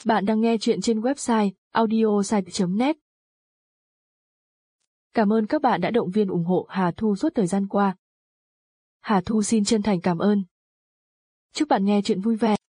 Bạn đang nghe chuyện trên website audiosite.net. Cảm ơn các bạn đã động viên ủng hộ Hà Thu suốt thời gian qua. Hà Thu xin chân thành cảm ơn. Chúc bạn nghe chuyện vui vẻ.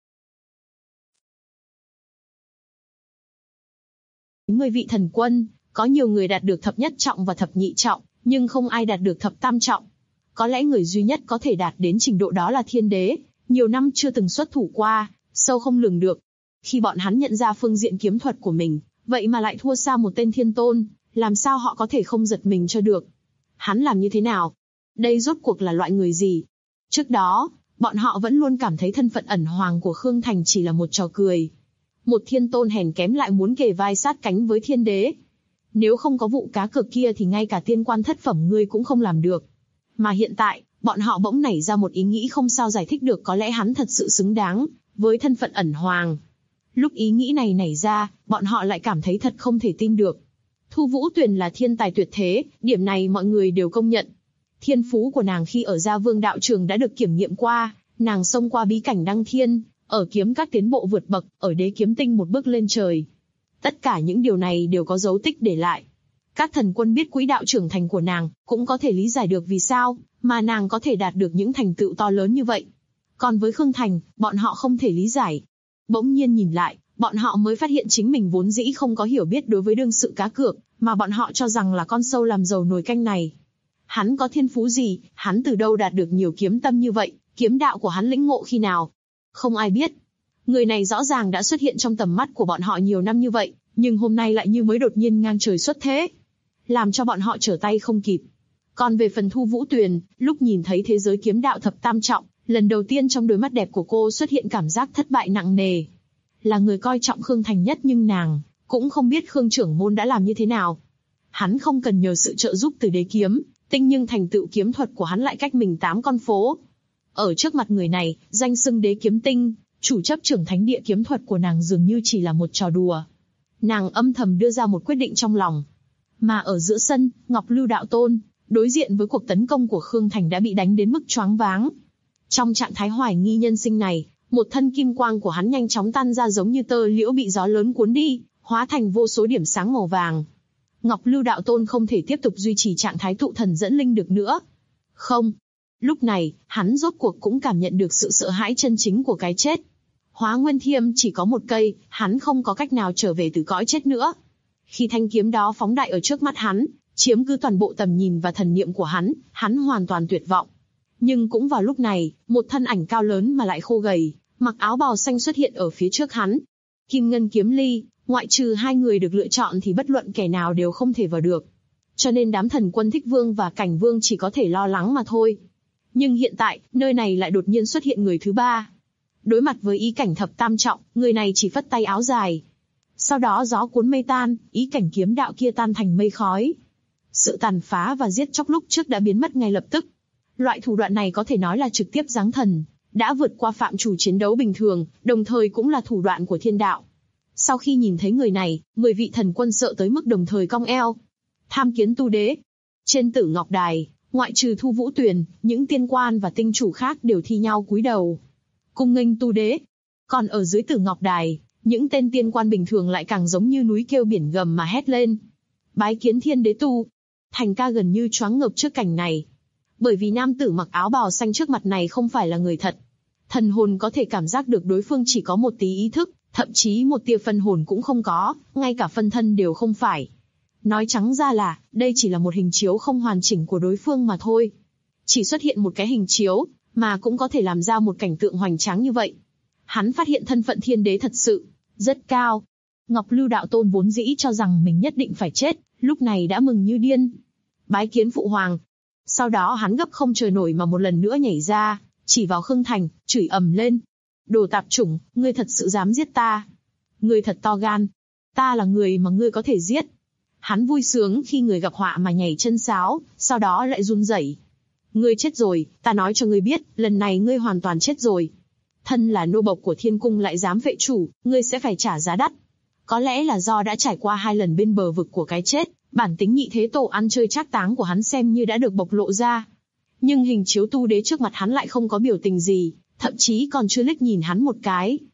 Người vị thần quân, có nhiều người đạt được thập nhất trọng và thập nhị trọng, nhưng không ai đạt được thập tam trọng. Có lẽ người duy nhất có thể đạt đến trình độ đó là thiên đế, nhiều năm chưa từng xuất thủ qua, sâu không lường được. Khi bọn hắn nhận ra phương diện kiếm thuật của mình, vậy mà lại thua xa một tên thiên tôn, làm sao họ có thể không giật mình cho được? Hắn làm như thế nào? Đây rốt cuộc là loại người gì? Trước đó, bọn họ vẫn luôn cảm thấy thân phận ẩn hoàng của Khương Thành chỉ là một trò cười. Một thiên tôn hèn kém lại muốn kề vai sát cánh với thiên đế. Nếu không có vụ cá cược kia thì ngay cả tiên quan thất phẩm ngươi cũng không làm được. Mà hiện tại, bọn họ bỗng nảy ra một ý nghĩ không sao giải thích được, có lẽ hắn thật sự xứng đáng với thân phận ẩn hoàng. Lúc ý nghĩ này nảy ra, bọn họ lại cảm thấy thật không thể tin được. Thu Vũ Tuyền là thiên tài tuyệt thế, điểm này mọi người đều công nhận. Thiên phú của nàng khi ở Gia Vương đạo trường đã được kiểm nghiệm qua, nàng xông qua bí cảnh đăng thiên, ở kiếm các tiến bộ vượt bậc, ở đế kiếm tinh một bước lên trời. Tất cả những điều này đều có dấu tích để lại. Các thần quân biết quỹ đạo trưởng thành của nàng, cũng có thể lý giải được vì sao mà nàng có thể đạt được những thành tựu to lớn như vậy. Còn với Khương Thành, bọn họ không thể lý giải. Bỗng nhiên nhìn lại, bọn họ mới phát hiện chính mình vốn dĩ không có hiểu biết đối với đương sự cá cược, mà bọn họ cho rằng là con sâu làm dầu nồi canh này. Hắn có thiên phú gì, hắn từ đâu đạt được nhiều kiếm tâm như vậy, kiếm đạo của hắn lĩnh ngộ khi nào? Không ai biết. Người này rõ ràng đã xuất hiện trong tầm mắt của bọn họ nhiều năm như vậy, nhưng hôm nay lại như mới đột nhiên ngang trời xuất thế, làm cho bọn họ trở tay không kịp. Còn về phần Thu Vũ Tuyền, lúc nhìn thấy thế giới kiếm đạo thập tam trọng, lần đầu tiên trong đôi mắt đẹp của cô xuất hiện cảm giác thất bại nặng nề. Là người coi trọng Khương Thành nhất nhưng nàng cũng không biết Khương trưởng môn đã làm như thế nào. Hắn không cần nhờ sự trợ giúp từ đế kiếm tinh, nhưng thành tựu kiếm thuật của hắn lại cách mình 8 con phố. Ở trước mặt người này, danh xưng đế kiếm tinh, chủ chấp trưởng thánh địa kiếm thuật của nàng dường như chỉ là một trò đùa. Nàng âm thầm đưa ra một quyết định trong lòng. Mà ở giữa sân, Ngọc Lưu đạo tôn, đối diện với cuộc tấn công của Khương Thành đã bị đánh đến mức choáng váng. Trong trạng thái hoài nghi nhân sinh này, một thân kim quang của hắn nhanh chóng tan ra giống như tơ liễu bị gió lớn cuốn đi, hóa thành vô số điểm sáng màu vàng. Ngọc Lưu đạo tôn không thể tiếp tục duy trì trạng thái tụ thần dẫn linh được nữa. Không. Lúc này, hắn rốt cuộc cũng cảm nhận được sự sợ hãi chân chính của cái chết. Hóa Nguyên Thiêm chỉ có một cây, hắn không có cách nào trở về từ cõi chết nữa. Khi thanh kiếm đó phóng đại ở trước mắt hắn, chiếm cứ toàn bộ tầm nhìn và thần niệm của hắn hoàn toàn tuyệt vọng. Nhưng cũng vào lúc này, một thân ảnh cao lớn mà lại khô gầy, mặc áo bào xanh xuất hiện ở phía trước hắn. Kim Ngân Kiếm Ly, ngoại trừ hai người được lựa chọn thì bất luận kẻ nào đều không thể vào được. Cho nên đám thần quân Thích Vương và Cảnh Vương chỉ có thể lo lắng mà thôi. Nhưng hiện tại, nơi này lại đột nhiên xuất hiện người thứ ba. Đối mặt với ý cảnh thập tam trọng, người này chỉ phất tay áo dài. Sau đó gió cuốn mây tan, ý cảnh kiếm đạo kia tan thành mây khói. Sự tàn phá và giết chóc lúc trước đã biến mất ngay lập tức. Loại thủ đoạn này có thể nói là trực tiếp giáng thần, đã vượt qua phạm trù chiến đấu bình thường, đồng thời cũng là thủ đoạn của thiên đạo. Sau khi nhìn thấy người này, 10 vị thần quân sợ tới mức đồng thời cong eo. Tham kiến tu đế. Trên Tử Ngọc Đài, ngoại trừ Thu Vũ Tuyền, những tiên quan và tinh chủ khác đều thi nhau cúi đầu. Cung nghênh tu đế. Còn ở dưới Tử Ngọc Đài, những tên tiên quan bình thường lại càng giống như núi kêu biển gầm mà hét lên. Bái kiến thiên đế tu. Thành ca gần như choáng ngợp trước cảnh này. Bởi vì nam tử mặc áo bào xanh trước mặt này không phải là người thật. Thần hồn có thể cảm giác được đối phương chỉ có một tí ý thức, thậm chí một tia phân hồn cũng không có, ngay cả phân thân đều không phải. Nói trắng ra là, đây chỉ là một hình chiếu không hoàn chỉnh của đối phương mà thôi. Chỉ xuất hiện một cái hình chiếu, mà cũng có thể làm ra một cảnh tượng hoành tráng như vậy. Hắn phát hiện thân phận thiên đế thật sự rất cao. Ngọc Lưu đạo tôn vốn dĩ cho rằng mình nhất định phải chết, lúc này đã mừng như điên. Bái kiến phụ hoàng. Sau đó hắn gấp không chờ nổi mà một lần nữa nhảy ra, chỉ vào Khương Thành, chửi ầm lên. Đồ tạp chủng, ngươi thật sự dám giết ta. Ngươi thật to gan. Ta là người mà ngươi có thể giết. Hắn vui sướng khi người gặp họa mà nhảy chân sáo, sau đó lại run rẩy. Ngươi chết rồi, ta nói cho ngươi biết, lần này ngươi hoàn toàn chết rồi. Thân là nô bộc của thiên cung lại dám vệ chủ, ngươi sẽ phải trả giá đắt. Có lẽ là do đã trải qua 2 lần bên bờ vực của cái chết, bản tính nhị thế tổ ăn chơi trác táng của hắn xem như đã được bộc lộ ra. Nhưng hình chiếu tu đế trước mặt hắn lại không có biểu tình gì, thậm chí còn chưa liếc nhìn hắn một cái.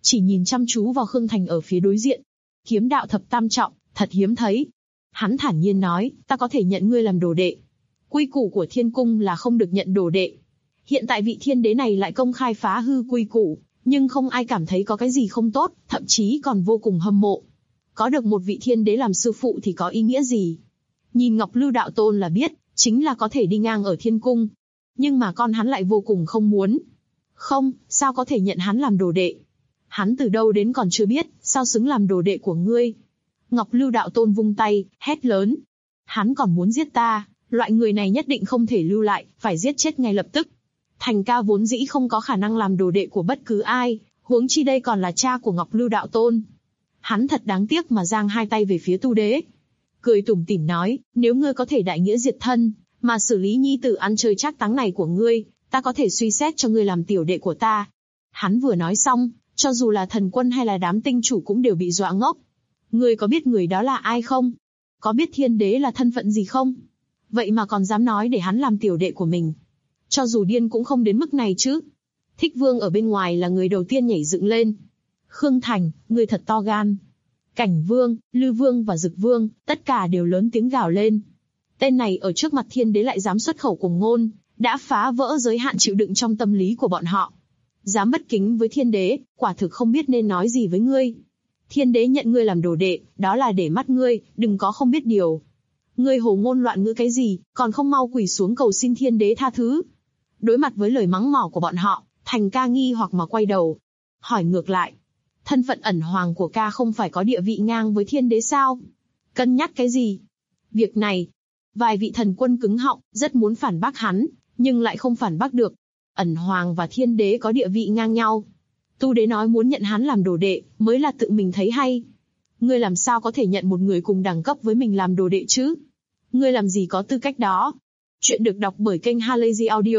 chỉ nhìn chăm chú vào Khương Thành ở phía đối diện. Kiếm đạo thập tam trọng, thật hiếm thấy. Hắn thản nhiên nói, ta có thể nhận ngươi làm đồ đệ. Quy củ của thiên cung là không được nhận đồ đệ. Hiện tại vị thiên đế này lại công khai phá hư quy củ, nhưng không ai cảm thấy có cái gì không tốt, thậm chí còn vô cùng hâm mộ. Có được một vị thiên đế làm sư phụ thì có ý nghĩa gì? Nhìn Ngọc Lưu Đạo Tôn là biết, chính là có thể đi ngang ở thiên cung. Nhưng mà con hắn lại vô cùng không muốn. Không, sao có thể nhận hắn làm đồ đệ? Hắn từ đâu đến còn chưa biết, sao xứng làm đồ đệ của ngươi? Ngọc Lưu Đạo Tôn vung tay, hét lớn. Hắn còn muốn giết ta, loại người này nhất định không thể lưu lại, phải giết chết ngay lập tức. Thành ca vốn dĩ không có khả năng làm đồ đệ của bất cứ ai, huống chi đây còn là cha của Ngọc Lưu Đạo Tôn. Hắn thật đáng tiếc mà giang hai tay về phía Tu Đế. Cười tủm tỉm nói, nếu ngươi có thể đại nghĩa diệt thân, mà xử lý nhi tử ăn chơi trác táng này của ngươi, ta có thể suy xét cho ngươi làm tiểu đệ của ta. Hắn vừa nói xong, cho dù là Thần Quân hay là đám tinh chủ cũng đều bị dọa ngốc. Ngươi có biết người đó là ai không? Có biết thiên đế là thân phận gì không? Vậy mà còn dám nói để hắn làm tiểu đệ của mình. Cho dù điên cũng không đến mức này chứ. Thích Vương ở bên ngoài là người đầu tiên nhảy dựng lên. Khương Thành, ngươi thật to gan. Cảnh Vương, Lư Vương và Dực Vương, tất cả đều lớn tiếng gào lên. Tên này ở trước mặt thiên đế lại dám xuất khẩu cuồng ngôn, đã phá vỡ giới hạn chịu đựng trong tâm lý của bọn họ. Dám bất kính với thiên đế, quả thực không biết nên nói gì với ngươi. Thiên đế nhận ngươi làm đồ đệ, đó là để mắt ngươi, đừng có không biết điều. Ngươi hồ ngôn loạn ngữ cái gì, còn không mau quỳ xuống cầu xin thiên đế tha thứ. Đối mặt với lời mắng mỏ của bọn họ, Thành ca nghi hoặc mà quay đầu. Hỏi ngược lại, thân phận ẩn hoàng của ca không phải có địa vị ngang với thiên đế sao? Cân nhắc cái gì? Việc này, vài vị thần quân cứng họng, rất muốn phản bác hắn, nhưng lại không phản bác được. Ẩn hoàng và thiên đế có địa vị ngang nhau. Tu đế nói muốn nhận hắn làm đồ đệ, mới là tự mình thấy hay. Ngươi làm sao có thể nhận một người cùng đẳng cấp với mình làm đồ đệ chứ? Ngươi làm gì có tư cách đó? Chuyện được đọc bởi kênh Halazy Audio.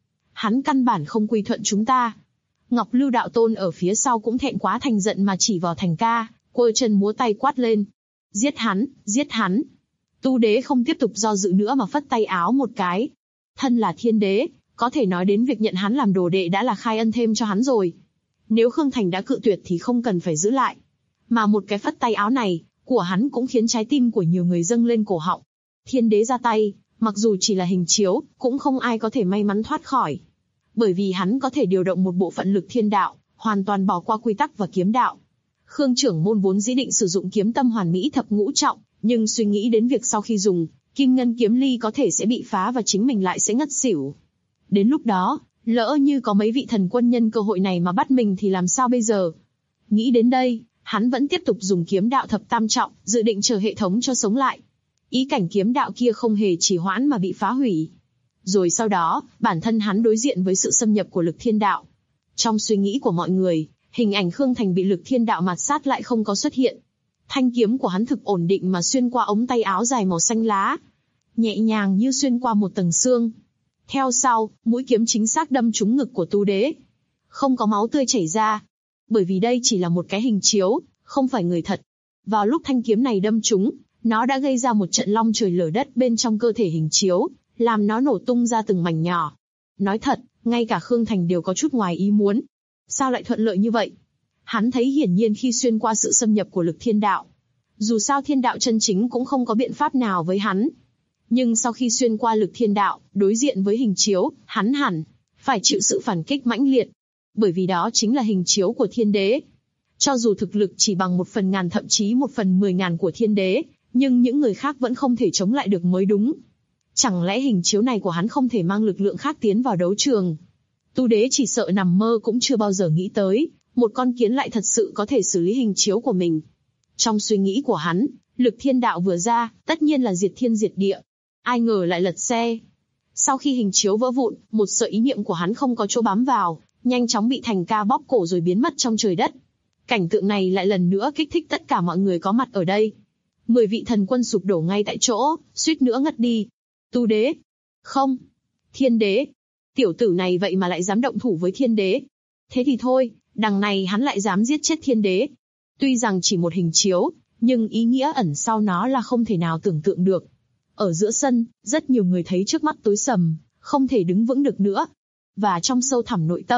Hắn căn bản không quy thuận chúng ta. Ngọc Lưu Đạo Tôn ở phía sau cũng thẹn quá thành giận mà chỉ vào Thành ca, quơ chân múa tay quát lên. Giết hắn, giết hắn. Tu đế không tiếp tục do dự nữa mà phất tay áo một cái. Thân là thiên đế, có thể nói đến việc nhận hắn làm đồ đệ đã là khai ân thêm cho hắn rồi. Nếu Khương Thành đã cự tuyệt thì không cần phải giữ lại. Mà một cái phất tay áo này, của hắn cũng khiến trái tim của nhiều người dâng lên cổ họng. Thiên đế ra tay, mặc dù chỉ là hình chiếu, cũng không ai có thể may mắn thoát khỏi. Bởi vì hắn có thể điều động một bộ phận lực thiên đạo, hoàn toàn bỏ qua quy tắc và kiếm đạo. Khương trưởng môn vốn dĩ định sử dụng kiếm tâm hoàn mỹ thập ngũ trọng, nhưng suy nghĩ đến việc sau khi dùng, kim ngân kiếm ly có thể sẽ bị phá và chính mình lại sẽ ngất xỉu. Đến lúc đó, lỡ như có mấy vị thần quân nhân cơ hội này mà bắt mình thì làm sao bây giờ? Nghĩ đến đây, hắn vẫn tiếp tục dùng kiếm đạo thập tam trọng, dự định chờ hệ thống cho sống lại. Ý cảnh kiếm đạo kia không hề trì hoãn mà bị phá hủy. Rồi sau đó, bản thân hắn đối diện với sự xâm nhập của lực thiên đạo. Trong suy nghĩ của mọi người, hình ảnh Khương Thành bị lực thiên đạo mạt sát lại không có xuất hiện. Thanh kiếm của hắn thực ổn định mà xuyên qua ống tay áo dài màu xanh lá. Nhẹ nhàng như xuyên qua một tầng xương. Theo sau, mũi kiếm chính xác đâm trúng ngực của Tu đế. Không có máu tươi chảy ra. Bởi vì đây chỉ là một cái hình chiếu, không phải người thật. Vào lúc thanh kiếm này đâm trúng, nó đã gây ra một trận long trời lở đất bên trong cơ thể hình chiếu, làm nó nổ tung ra từng mảnh nhỏ. Nói thật, ngay cả Khương Thành đều có chút ngoài ý muốn. Sao lại thuận lợi như vậy? Hắn thấy hiển nhiên khi xuyên qua sự xâm nhập của lực thiên đạo. Dù sao thiên đạo chân chính cũng không có biện pháp nào với hắn. Nhưng sau khi xuyên qua lực thiên đạo, đối diện với hình chiếu, hắn hẳn phải chịu sự phản kích mãnh liệt. Bởi vì đó chính là hình chiếu của thiên đế. Cho dù thực lực chỉ bằng 1/1000 thậm chí 1/10.000 của thiên đế, nhưng những người khác vẫn không thể chống lại được mới đúng. Chẳng lẽ hình chiếu này của hắn không thể mang lực lượng khác tiến vào đấu trường? Tu đế chỉ sợ nằm mơ cũng chưa bao giờ nghĩ tới, một con kiến lại thật sự có thể xử lý hình chiếu của mình. Trong suy nghĩ của hắn, lực thiên đạo vừa ra, tất nhiên là diệt thiên diệt địa. Ai ngờ lại lật xe. Sau khi hình chiếu vỡ vụn, một sợi ý niệm của hắn không có chỗ bám vào, nhanh chóng bị Thành ca bóp cổ rồi biến mất trong trời đất. Cảnh tượng này lại lần nữa kích thích tất cả mọi người có mặt ở đây. 10 vị thần quân sụp đổ ngay tại chỗ, suýt nữa ngất đi. Tu đế? Không. Thiên đế? Tiểu tử này vậy mà lại dám động thủ với thiên đế. Thế thì thôi, đằng này hắn lại dám giết chết thiên đế. Tuy rằng chỉ một hình chiếu, nhưng ý nghĩa ẩn sau nó là không thể nào tưởng tượng được. Ở giữa sân, rất nhiều người thấy trước mắt tối sầm, không thể đứng vững được nữa. Và trong sâu thẳm nội tâm,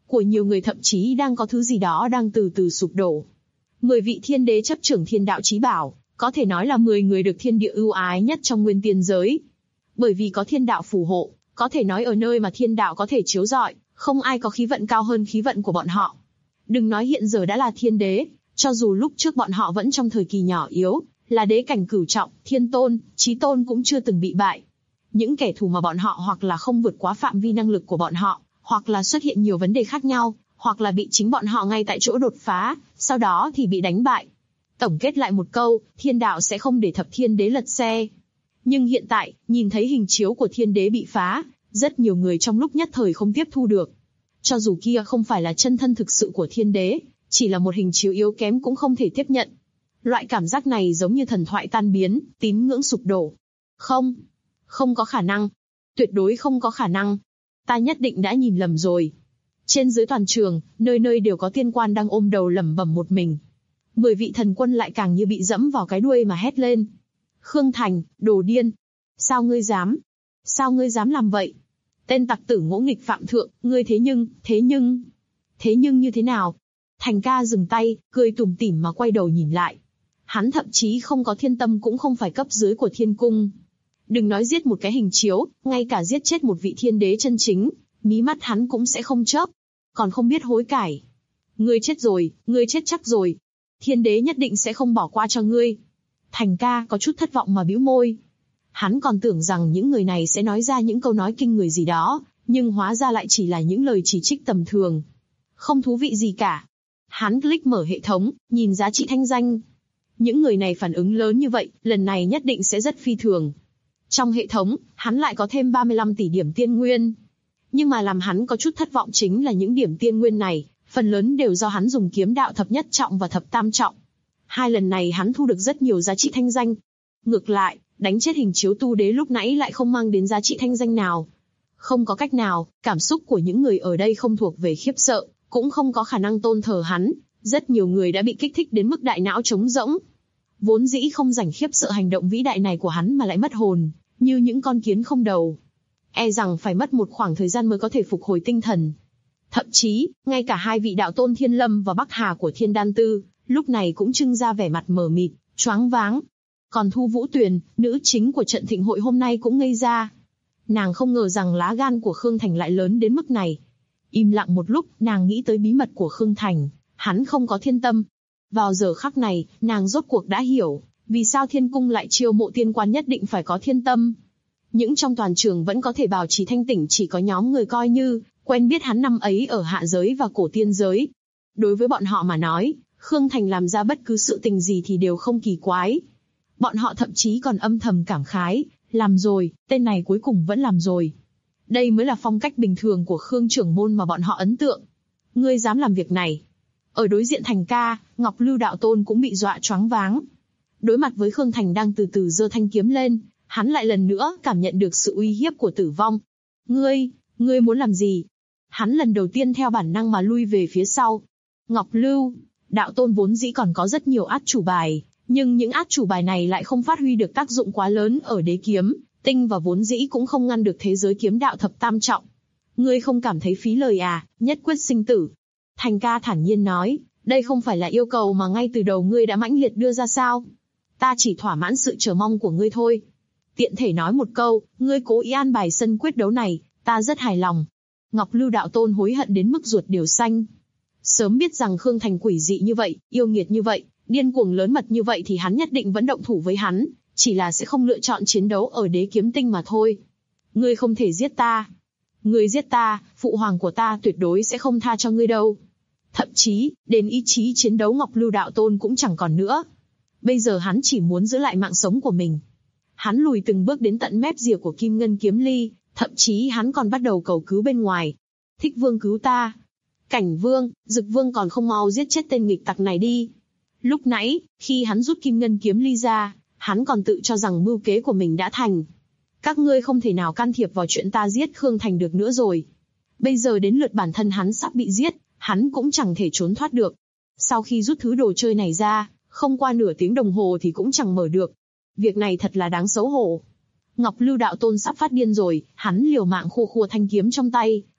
của nhiều người thậm chí đang có thứ gì đó đang từ từ sụp đổ. 10 vị thiên đế chấp trưởng thiên đạo chí bảo, có thể nói là 10 người được thiên địa ưu ái nhất trong nguyên tiên giới. Bởi vì có thiên đạo phù hộ, có thể nói ở nơi mà thiên đạo có thể chiếu rọi, không ai có khí vận cao hơn khí vận của bọn họ. Đừng nói hiện giờ đã là thiên đế, cho dù lúc trước bọn họ vẫn trong thời kỳ nhỏ yếu, là đế cảnh cửu trọng, thiên tôn, chí tôn cũng chưa từng bị bại. Những kẻ thù mà bọn họ hoặc là không vượt quá phạm vi năng lực của bọn họ, hoặc là xuất hiện nhiều vấn đề khác nhau, hoặc là bị chính bọn họ ngay tại chỗ đột phá, sau đó thì bị đánh bại. Tổng kết lại một câu, thiên đạo sẽ không để thập thiên đế lật xe. Nhưng hiện tại, nhìn thấy hình chiếu của thiên đế bị phá, rất nhiều người trong lúc nhất thời không tiếp thu được. Cho dù kia không phải là chân thân thực sự của thiên đế, chỉ là một hình chiếu yếu kém cũng không thể tiếp nhận. Loại cảm giác này giống như thần thoại tan biến, tín ngưỡng sụp đổ. Không có khả năng. Tuyệt đối không có khả năng. Ta nhất định đã nhìn lầm rồi. Trên dưới toàn trường, nơi nơi đều có tiên quan đang ôm đầu lẩm bẩm một mình. 10 vị thần quân lại càng như bị dẫm vào cái đuôi mà hét lên. Khương Thành, đồ điên. Sao ngươi dám? Sao ngươi dám làm vậy? Tên tặc tử ngỗ nghịch phạm thượng, ngươi thế nhưng như thế nào? Thành ca dừng tay, cười tủm tỉm mà quay đầu nhìn lại. Hắn thậm chí không có thiên tâm cũng không phải cấp dưới của thiên cung. Đừng nói giết một cái hình chiếu, ngay cả giết chết một vị thiên đế chân chính, mí mắt hắn cũng sẽ không chớp. Còn không biết hối cải. Ngươi chết rồi, ngươi chết chắc rồi. Thiên đế nhất định sẽ không bỏ qua cho ngươi. Thành ca có chút thất vọng mà bĩu môi. Hắn còn tưởng rằng những người này sẽ nói ra những câu nói kinh người gì đó, nhưng hóa ra lại chỉ là những lời chỉ trích tầm thường. Không thú vị gì cả. Hắn click mở hệ thống, nhìn giá trị thanh danh. Những người này phản ứng lớn như vậy, lần này nhất định sẽ rất phi thường. Trong hệ thống, hắn lại có thêm 35 tỷ điểm tiên nguyên. Nhưng mà làm hắn có chút thất vọng chính là những điểm tiên nguyên này, phần lớn đều do hắn dùng kiếm đạo thập nhất trọng và thập tam trọng. 2 lần này hắn thu được rất nhiều giá trị thanh danh. Ngược lại, đánh chết hình chiếu tu đế lúc nãy lại không mang đến giá trị thanh danh nào. Không có cách nào, cảm xúc của những người ở đây không thuộc về khiếp sợ, cũng không có khả năng tôn thờ hắn. Rất nhiều người đã bị kích thích đến mức đại não trống rỗng. Vốn dĩ không rảnh khiếp sợ hành động vĩ đại này của hắn mà lại mất hồn, như những con kiến không đầu. E rằng phải mất một khoảng thời gian mới có thể phục hồi tinh thần. Thậm chí, ngay cả 2 vị đạo tôn Thiên Lâm và Bắc Hà của Thiên Đan Tư, lúc này cũng trưng ra vẻ mặt mờ mịt, choáng váng. Còn Thu Vũ Tuyền, nữ chính của trận thịnh hội hôm nay cũng ngây ra. Nàng không ngờ rằng lá gan của Khương Thành lại lớn đến mức này. Im lặng một lúc, nàng nghĩ tới bí mật của Khương Thành, hắn không có thiên tâm. Vào giờ khắc này, nàng rốt cuộc đã hiểu, vì sao thiên cung lại chiêu mộ tiên quan nhất định phải có thiên tâm. Những trong toàn trường vẫn có thể bảo trì thanh tỉnh chỉ có nhóm người coi như quen biết hắn năm ấy ở hạ giới và cổ tiên giới. Đối với bọn họ mà nói, Khương Thành làm ra bất cứ sự tình gì thì đều không kỳ quái. Bọn họ thậm chí còn âm thầm cảm khái, làm rồi, tên này cuối cùng vẫn làm rồi. Đây mới là phong cách bình thường của Khương trưởng môn mà bọn họ ấn tượng. Ngươi dám làm việc này? Ở đối diện Thành ca, Ngọc Lưu đạo tôn cũng bị dọa choáng váng. Đối mặt với Khương Thành đang từ từ giơ thanh kiếm lên, hắn lại lần nữa cảm nhận được sự uy hiếp của tử vong. Ngươi muốn làm gì? Hắn lần đầu tiên theo bản năng mà lui về phía sau. Ngọc Lưu, đạo tôn vốn dĩ còn có rất nhiều át chủ bài, nhưng những át chủ bài này lại không phát huy được tác dụng quá lớn ở đế kiếm, tinh và vốn dĩ cũng không ngăn được thế giới kiếm đạo thập tam trọng. Ngươi không cảm thấy phí lời à, nhất quyết sinh tử. Thành ca thản nhiên nói, đây không phải là yêu cầu mà ngay từ đầu ngươi đã mãnh liệt đưa ra sao? Ta chỉ thỏa mãn sự chờ mong của ngươi thôi. Tiện thể nói một câu, ngươi cố ý an bài sân quyết đấu này, ta rất hài lòng. Ngọc Lưu đạo tôn hối hận đến mức ruột đều xanh. Sớm biết rằng Khương Thành quỷ dị như vậy, yêu nghiệt như vậy, điên cuồng lớn mật như vậy thì hắn nhất định vẫn động thủ với hắn, chỉ là sẽ không lựa chọn chiến đấu ở đế kiếm tinh mà thôi. Ngươi không thể giết ta. Ngươi giết ta, phụ hoàng của ta tuyệt đối sẽ không tha cho ngươi đâu. Thậm chí, đến ý chí chiến đấu Ngọc Lưu đạo tôn cũng chẳng còn nữa. Bây giờ hắn chỉ muốn giữ lại mạng sống của mình. Hắn lùi từng bước đến tận mép rìa của Kim Ngân kiếm ly, thậm chí hắn còn bắt đầu cầu cứu bên ngoài. Thích vương cứu ta. Cảnh vương, Dực vương còn không mau giết chết tên nghịch tặc này đi. Lúc nãy, khi hắn rút Kim Ngân kiếm ly ra, hắn còn tự cho rằng mưu kế của mình đã thành. Các ngươi không thể nào can thiệp vào chuyện ta giết Khương Thành được nữa rồi. Bây giờ đến lượt bản thân hắn sắp bị giết, hắn cũng chẳng thể trốn thoát được. Sau khi rút thứ đồ chơi này ra, không qua nửa tiếng đồng hồ thì cũng chẳng mở được. Việc này thật là đáng xấu hổ. Ngọc Lưu đạo tôn sắp phát điên rồi, hắn liều mạng khua thanh kiếm trong tay,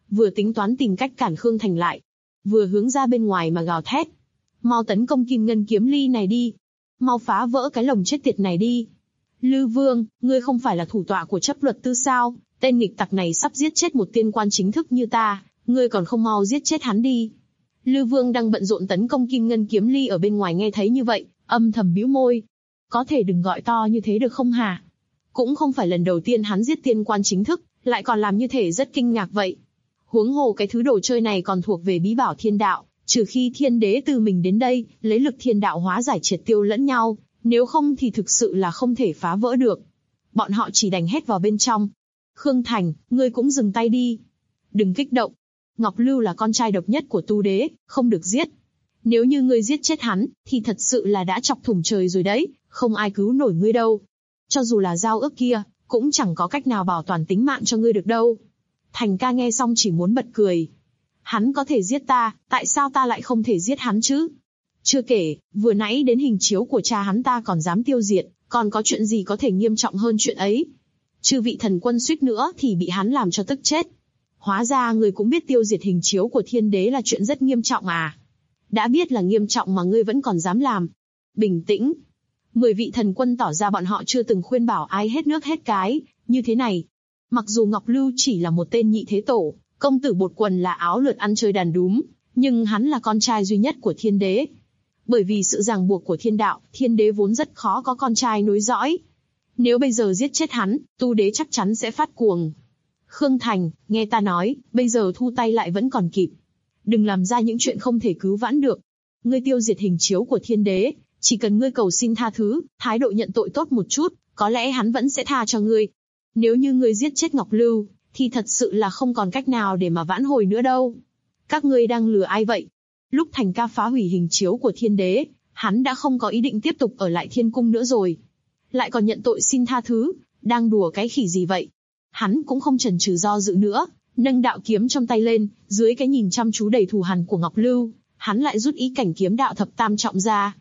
vừa tính toán tìm cách cản Khương Thành lại, vừa hướng ra bên ngoài mà gào thét. Mau tấn công Kim Ngân kiếm ly này đi! Mau phá vỡ cái lồng chết tiệt này đi! Lư Vương, ngươi không phải là thủ tọa của chấp luật tư sao? Tên nghịch tặc này sắp giết chết một tiên quan chính thức như ta, ngươi còn không mau giết chết hắn đi! Lư Vương đang bận rộn tấn công Kim Ngân kiếm ly ở bên ngoài nghe thấy như vậy, âm thầm bĩu môi. Có thể đừng gọi to như thế được không hả? Cũng không phải lần đầu tiên hắn giết tiên quan chính thức, lại còn làm như thể rất kinh ngạc vậy. Huống hồ cái thứ đồ chơi này còn thuộc về bí bảo thiên đạo, trừ khi thiên đế tự mình đến đây, lấy lực thiên đạo hóa giải triệt tiêu lẫn nhau, nếu không thì thực sự là không thể phá vỡ được. Bọn họ chỉ đành hét vào bên trong. Khương Thành, ngươi cũng dừng tay đi. Đừng kích động. Ngọc Lưu là con trai độc nhất của Tu Đế, không được giết. Nếu như ngươi giết chết hắn, thì thật sự là đã chọc thủng trời rồi đấy, không ai cứu nổi ngươi đâu. Cho dù là giao ước kia, cũng chẳng có cách nào bảo toàn tính mạng cho ngươi được đâu. Thành ca nghe xong chỉ muốn bật cười. Hắn có thể giết ta, tại sao ta lại không thể giết hắn chứ? Chưa kể, vừa nãy đến hình chiếu của cha hắn ta còn dám tiêu diệt, còn có chuyện gì có thể nghiêm trọng hơn chuyện ấy? Chư vị thần quân suýt nữa thì bị hắn làm cho tức chết. Hóa ra người cũng biết tiêu diệt hình chiếu của thiên đế là chuyện rất nghiêm trọng à? Đã biết là nghiêm trọng mà ngươi vẫn còn dám làm. Bình tĩnh. 10 vị thần quân tỏ ra bọn họ chưa từng khuyên bảo ai hết nước hết cái, như thế này. Mặc dù Ngọc Lưu chỉ là một tên nhị thế tổ, công tử bột quần là áo lượt ăn chơi đàn đúm, nhưng hắn là con trai duy nhất của thiên đế. Bởi vì sự ràng buộc của thiên đạo, thiên đế vốn rất khó có con trai nối dõi. Nếu bây giờ giết chết hắn, Tu Đế chắc chắn sẽ phát cuồng. Khương Thành, nghe ta nói, bây giờ thu tay lại vẫn còn kịp. Đừng làm ra những chuyện không thể cứu vãn được. Ngươi tiêu diệt hình chiếu của thiên đế, chỉ cần ngươi cầu xin tha thứ, thái độ nhận tội tốt một chút, có lẽ hắn vẫn sẽ tha cho ngươi. Nếu như ngươi giết chết Ngọc Lưu, thì thật sự là không còn cách nào để mà vãn hồi nữa đâu. Các ngươi đang lừa ai vậy? Lúc Thành ca phá hủy hình chiếu của thiên đế, hắn đã không có ý định tiếp tục ở lại thiên cung nữa rồi. Lại còn nhận tội xin tha thứ, đang đùa cái khỉ gì vậy? Hắn cũng không chần chừ do dự nữa, nâng đạo kiếm trong tay lên, dưới cái nhìn chăm chú đầy thù hằn của Ngọc Lưu, hắn lại rút ý cảnh kiếm đạo thập tam trọng ra.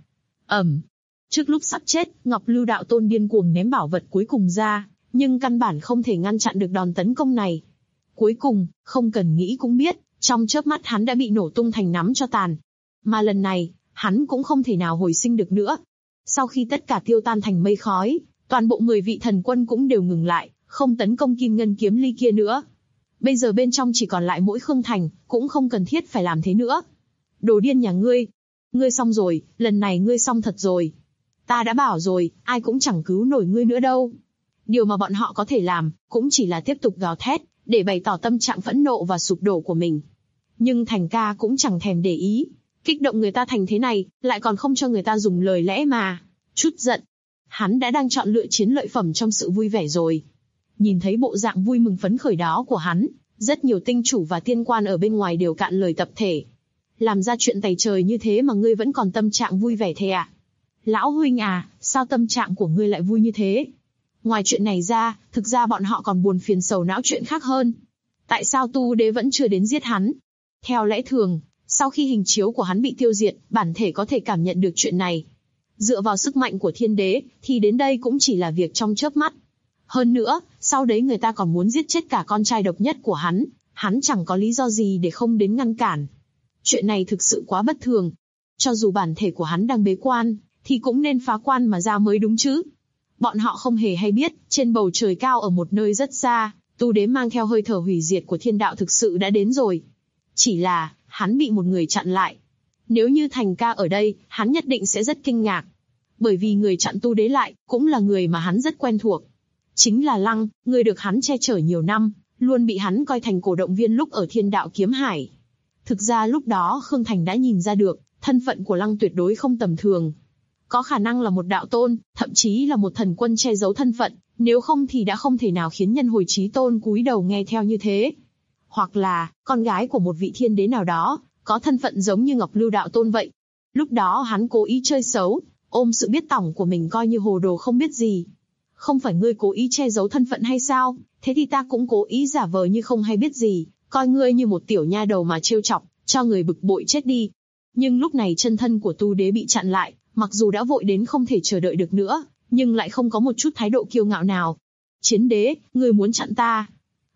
Trước lúc sắp chết, Ngọc Lưu đạo tôn điên cuồng ném bảo vật cuối cùng ra, nhưng căn bản không thể ngăn chặn được đòn tấn công này. Cuối cùng, không cần nghĩ cũng biết, trong chớp mắt hắn đã bị nổ tung thành nắm cho tàn. Mà lần này, hắn cũng không thể nào hồi sinh được nữa. Sau khi tất cả tiêu tan thành mây khói, toàn bộ 10 vị thần quân cũng đều ngừng lại, không tấn công Kim Ngân kiếm ly kia nữa. Bây giờ bên trong chỉ còn lại mỗi Khương Thành, cũng không cần thiết phải làm thế nữa. Đồ điên nhà ngươi! Ngươi xong rồi, lần này ngươi xong thật rồi. Ta đã bảo rồi, ai cũng chẳng cứu nổi ngươi nữa đâu. Điều mà bọn họ có thể làm, cũng chỉ là tiếp tục gào thét, để bày tỏ tâm trạng phẫn nộ và sụp đổ của mình. Nhưng Thành ca cũng chẳng thèm để ý. Kích động người ta thành thế này, lại còn không cho người ta dùng lời lẽ mà. Chút giận. Hắn đã đang chọn lựa chiến lợi phẩm trong sự vui vẻ rồi. Nhìn thấy bộ dạng vui mừng phấn khởi đó của hắn, rất nhiều tinh chủ và tiên quan ở bên ngoài đều cạn lời tập thể. Làm ra chuyện tày trời như thế mà ngươi vẫn còn tâm trạng vui vẻ thế à? Lão huynh à, sao tâm trạng của ngươi lại vui như thế? Ngoài chuyện này ra, thực ra bọn họ còn buồn phiền sầu não chuyện khác hơn. Tại sao Tu Đế vẫn chưa đến giết hắn? Theo lẽ thường, sau khi hình chiếu của hắn bị tiêu diệt, bản thể có thể cảm nhận được chuyện này. Dựa vào sức mạnh của thiên đế, thì đến đây cũng chỉ là việc trong chớp mắt. Hơn nữa, sau đấy người ta còn muốn giết chết cả con trai độc nhất của hắn chẳng có lý do gì để không đến ngăn cản. Chuyện này thực sự quá bất thường. Cho dù bản thể của hắn đang bế quan, thì cũng nên phá quan mà ra mới đúng chứ. Bọn họ không hề hay biết, trên bầu trời cao ở một nơi rất xa, Tu Đế mang theo hơi thở hủy diệt của thiên đạo thực sự đã đến rồi. Chỉ là, hắn bị một người chặn lại. Nếu như Thành ca ở đây, hắn nhất định sẽ rất kinh ngạc. Bởi vì người chặn Tu Đế lại, cũng là người mà hắn rất quen thuộc. Chính là Lăng, người được hắn che chở nhiều năm, luôn bị hắn coi thành cổ động viên lúc ở thiên đạo kiếm hải. Thực ra lúc đó Khương Thành đã nhìn ra được, thân phận của Lăng tuyệt đối không tầm thường. Có khả năng là một đạo tôn, thậm chí là một thần quân che giấu thân phận, nếu không thì đã không thể nào khiến nhân hồi chí tôn cúi đầu nghe theo như thế. Hoặc là, con gái của một vị thiên đế nào đó, có thân phận giống như Ngọc Lưu đạo tôn vậy. Lúc đó hắn cố ý chơi xấu, ôm sự biết tỏng của mình coi như hồ đồ không biết gì. Không phải ngươi cố ý che giấu thân phận hay sao, thế thì ta cũng cố ý giả vờ như không hay biết gì, coi ngươi như một tiểu nha đầu mà trêu chọc, cho người bực bội chết đi. Nhưng lúc này chân thân của Tu Đế bị chặn lại, mặc dù đã vội đến không thể chờ đợi được nữa, nhưng lại không có một chút thái độ kiêu ngạo nào. Chiến đế, ngươi muốn chặn ta?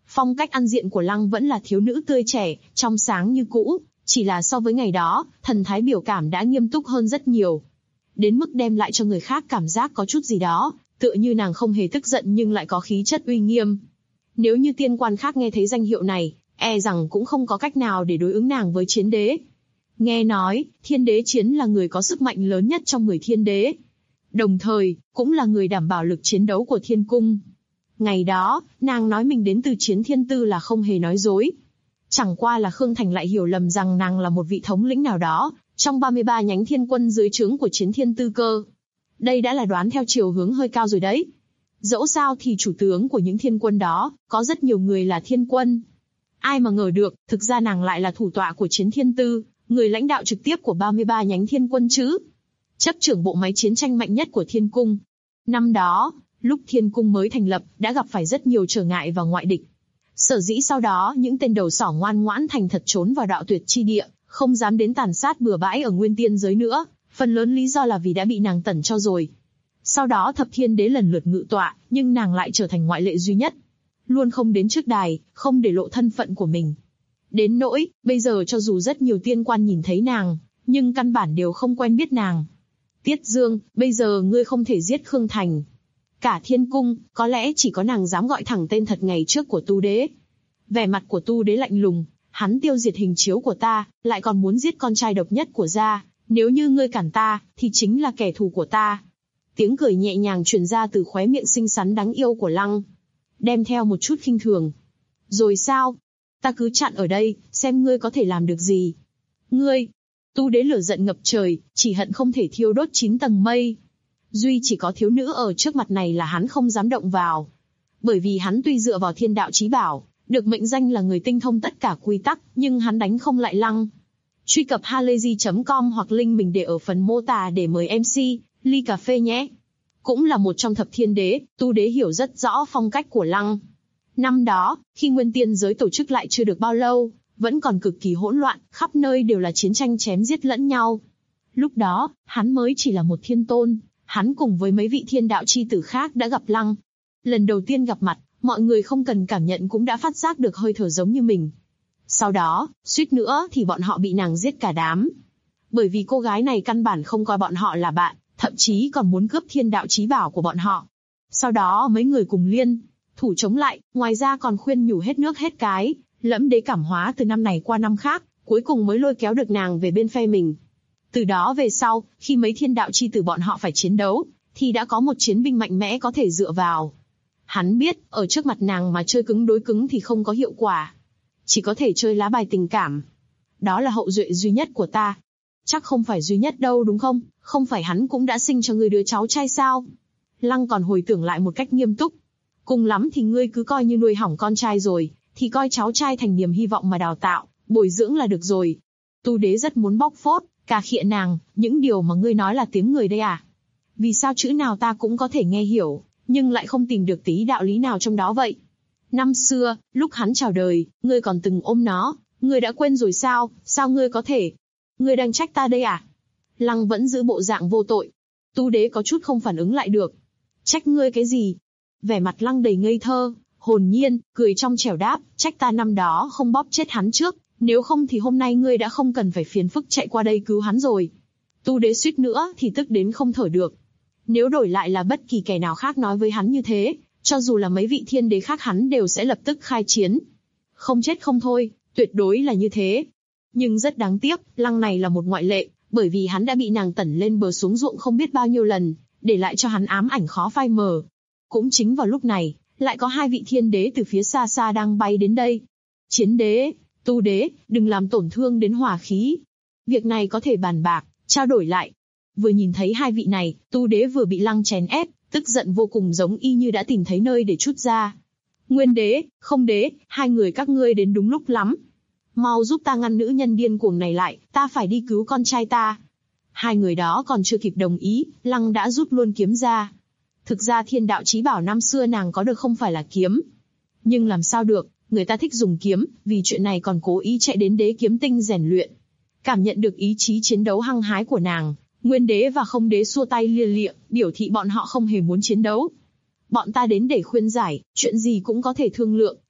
Phong cách ăn diện của Lăng vẫn là thiếu nữ tươi trẻ, trong sáng như cũ, chỉ là so với ngày đó, thần thái biểu cảm đã nghiêm túc hơn rất nhiều. Đến mức đem lại cho người khác cảm giác có chút gì đó, tựa như nàng không hề tức giận nhưng lại có khí chất uy nghiêm. Nếu như tiên quan khác nghe thấy danh hiệu này, e rằng cũng không có cách nào để đối ứng nàng với chiến đế. Nghe nói, thiên đế chiến là người có sức mạnh lớn nhất trong 10 thiên đế. Đồng thời, cũng là người đảm bảo lực chiến đấu của thiên cung. Ngày đó, nàng nói mình đến từ Chiến Thiên Tư là không hề nói dối. Chẳng qua là Khương Thành lại hiểu lầm rằng nàng là một vị thống lĩnh nào đó, trong 33 nhánh thiên quân dưới trướng của Chiến Thiên Tư cơ. Đây đã là đoán theo chiều hướng hơi cao rồi đấy. Dẫu sao thì chủ tướng của những thiên quân đó, có rất nhiều người là thiên quân. Ai mà ngờ được, thực ra nàng lại là thủ tọa của Chiến Thiên Tư, người lãnh đạo trực tiếp của 33 nhánh thiên quân chứ. Chấp trưởng bộ máy chiến tranh mạnh nhất của thiên cung. Năm đó, lúc thiên cung mới thành lập, đã gặp phải rất nhiều trở ngại và ngoại địch. Sở dĩ sau đó những tên đầu sỏ ngoan ngoãn thành thật trốn vào đạo tuyệt chi địa, không dám đến tàn sát bừa bãi ở nguyên tiên giới nữa, phần lớn lý do là vì đã bị nàng tẩn cho rồi. Sau đó thập thiên đế lần lượt ngự tọa, nhưng nàng lại trở thành ngoại lệ duy nhất. Luôn không đến trước đài, không để lộ thân phận của mình. Đến nỗi, bây giờ cho dù rất nhiều tiên quan nhìn thấy nàng, nhưng căn bản đều không quen biết nàng. Tiết Dương, bây giờ ngươi không thể giết Khương Thành. Cả thiên cung, có lẽ chỉ có nàng dám gọi thẳng tên thật ngày trước của Tu Đế. Vẻ mặt của Tu Đế lạnh lùng, hắn tiêu diệt hình chiếu của ta, lại còn muốn giết con trai độc nhất của gia. Nếu như ngươi cản ta, thì chính là kẻ thù của ta. Tiếng cười nhẹ nhàng truyền ra từ khóe miệng xinh xắn đáng yêu của Lăng, đem theo một chút khinh thường. Rồi sao? Ta cứ chặn ở đây, xem ngươi có thể làm được gì. Ngươi! Tu Đế lửa giận ngập trời, chỉ hận không thể thiêu đốt 9 tầng mây. Duy chỉ có thiếu nữ ở trước mặt này là hắn không dám động vào. Bởi vì hắn tuy dựa vào thiên đạo chí bảo, được mệnh danh là người tinh thông tất cả quy tắc, nhưng hắn đánh không lại Lăng. Truy cập halayzi.com hoặc link mình để ở phần mô tả để mời MC, ly cà phê nhé. Cũng là một trong thập thiên đế, Tu Đế hiểu rất rõ phong cách của Lăng. Năm đó, khi Nguyên Tiên giới tổ chức lại chưa được bao lâu, vẫn còn cực kỳ hỗn loạn, khắp nơi đều là chiến tranh chém giết lẫn nhau. Lúc đó, hắn mới chỉ là một thiên tôn, hắn cùng với mấy vị thiên đạo chi tử khác đã gặp Lăng. Lần đầu tiên gặp mặt, mọi người không cần cảm nhận cũng đã phát giác được hơi thở giống như mình. Sau đó, suýt nữa thì bọn họ bị nàng giết cả đám. Bởi vì cô gái này căn bản không coi bọn họ là bạn, thậm chí còn muốn cướp thiên đạo chí bảo của bọn họ. Sau đó mấy người cùng liên thủ chống lại, ngoài ra còn khuyên nhủ hết nước hết cái, lẫm đế cảm hóa từ năm này qua năm khác, cuối cùng mới lôi kéo được nàng về bên phe mình. Từ đó về sau, khi mấy thiên đạo chi tử bọn họ phải chiến đấu, thì đã có một chiến binh mạnh mẽ có thể dựa vào. Hắn biết, ở trước mặt nàng mà chơi cứng đối cứng thì không có hiệu quả. Chỉ có thể chơi lá bài tình cảm. Đó là hậu duệ duy nhất của ta. Chắc không phải duy nhất đâu đúng không? Không phải hắn cũng đã sinh cho ngươi đứa cháu trai sao? Lăng còn hồi tưởng lại một cách nghiêm túc. Cùng lắm thì ngươi cứ coi như nuôi hỏng con trai rồi, thì coi cháu trai thành niềm hy vọng mà đào tạo, bồi dưỡng là được rồi. Tu Đế rất muốn bóc phốt, cà khịa nàng, những điều mà ngươi nói là tiếng người đây à? Vì sao chữ nào ta cũng có thể nghe hiểu, nhưng lại không tìm được tí đạo lý nào trong đó vậy? Năm xưa, lúc hắn chào đời, ngươi còn từng ôm nó, ngươi đã quên rồi sao? Sao ngươi có thể? Ngươi đang trách ta đây à? Lăng vẫn giữ bộ dạng vô tội. Tu Đế có chút không phản ứng lại được. Trách ngươi cái gì? Vẻ mặt Lăng đầy ngây thơ, hồn nhiên, cười trong trẻo đáp, trách ta năm đó không bóp chết hắn trước, nếu không thì hôm nay ngươi đã không cần phải phiền phức chạy qua đây cứu hắn rồi. Tu Đế suýt nữa thì tức đến không thở được. Nếu đổi lại là bất kỳ kẻ nào khác nói với hắn như thế, cho dù là mấy vị thiên đế khác hắn đều sẽ lập tức khai chiến. Không chết không thôi, tuyệt đối là như thế. Nhưng rất đáng tiếc, Lăng này là một ngoại lệ, bởi vì hắn đã bị nàng tẩn lên bờ xuống ruộng không biết bao nhiêu lần, để lại cho hắn ám ảnh khó phai mờ. Cũng chính vào lúc này, lại có hai vị thiên đế từ phía xa xa đang bay đến đây. Chiến đế, Tu Đế, đừng làm tổn thương đến hòa khí. Việc này có thể bàn bạc, trao đổi lại. Vừa nhìn thấy hai vị này, Tu Đế vừa bị Lăng chèn ép, tức giận vô cùng giống y như đã tìm thấy nơi để trút ra. Nguyên đế, không đế, hai người các ngươi đến đúng lúc lắm. Mau giúp ta ngăn nữ nhân điên cuồng này lại, ta phải đi cứu con trai ta. Hai người đó còn chưa kịp đồng ý, Lăng đã rút luôn kiếm ra. Thực ra thiên đạo chí bảo năm xưa nàng có được không phải là kiếm. Nhưng làm sao được, người ta thích dùng kiếm, vì chuyện này còn cố ý chạy đến đế kiếm tinh rèn luyện. Cảm nhận được ý chí chiến đấu hăng hái của nàng, Nguyên đế và Không đế xua tay lia lịa, biểu thị bọn họ không hề muốn chiến đấu. Bọn ta đến để khuyên giải, chuyện gì cũng có thể thương lượng,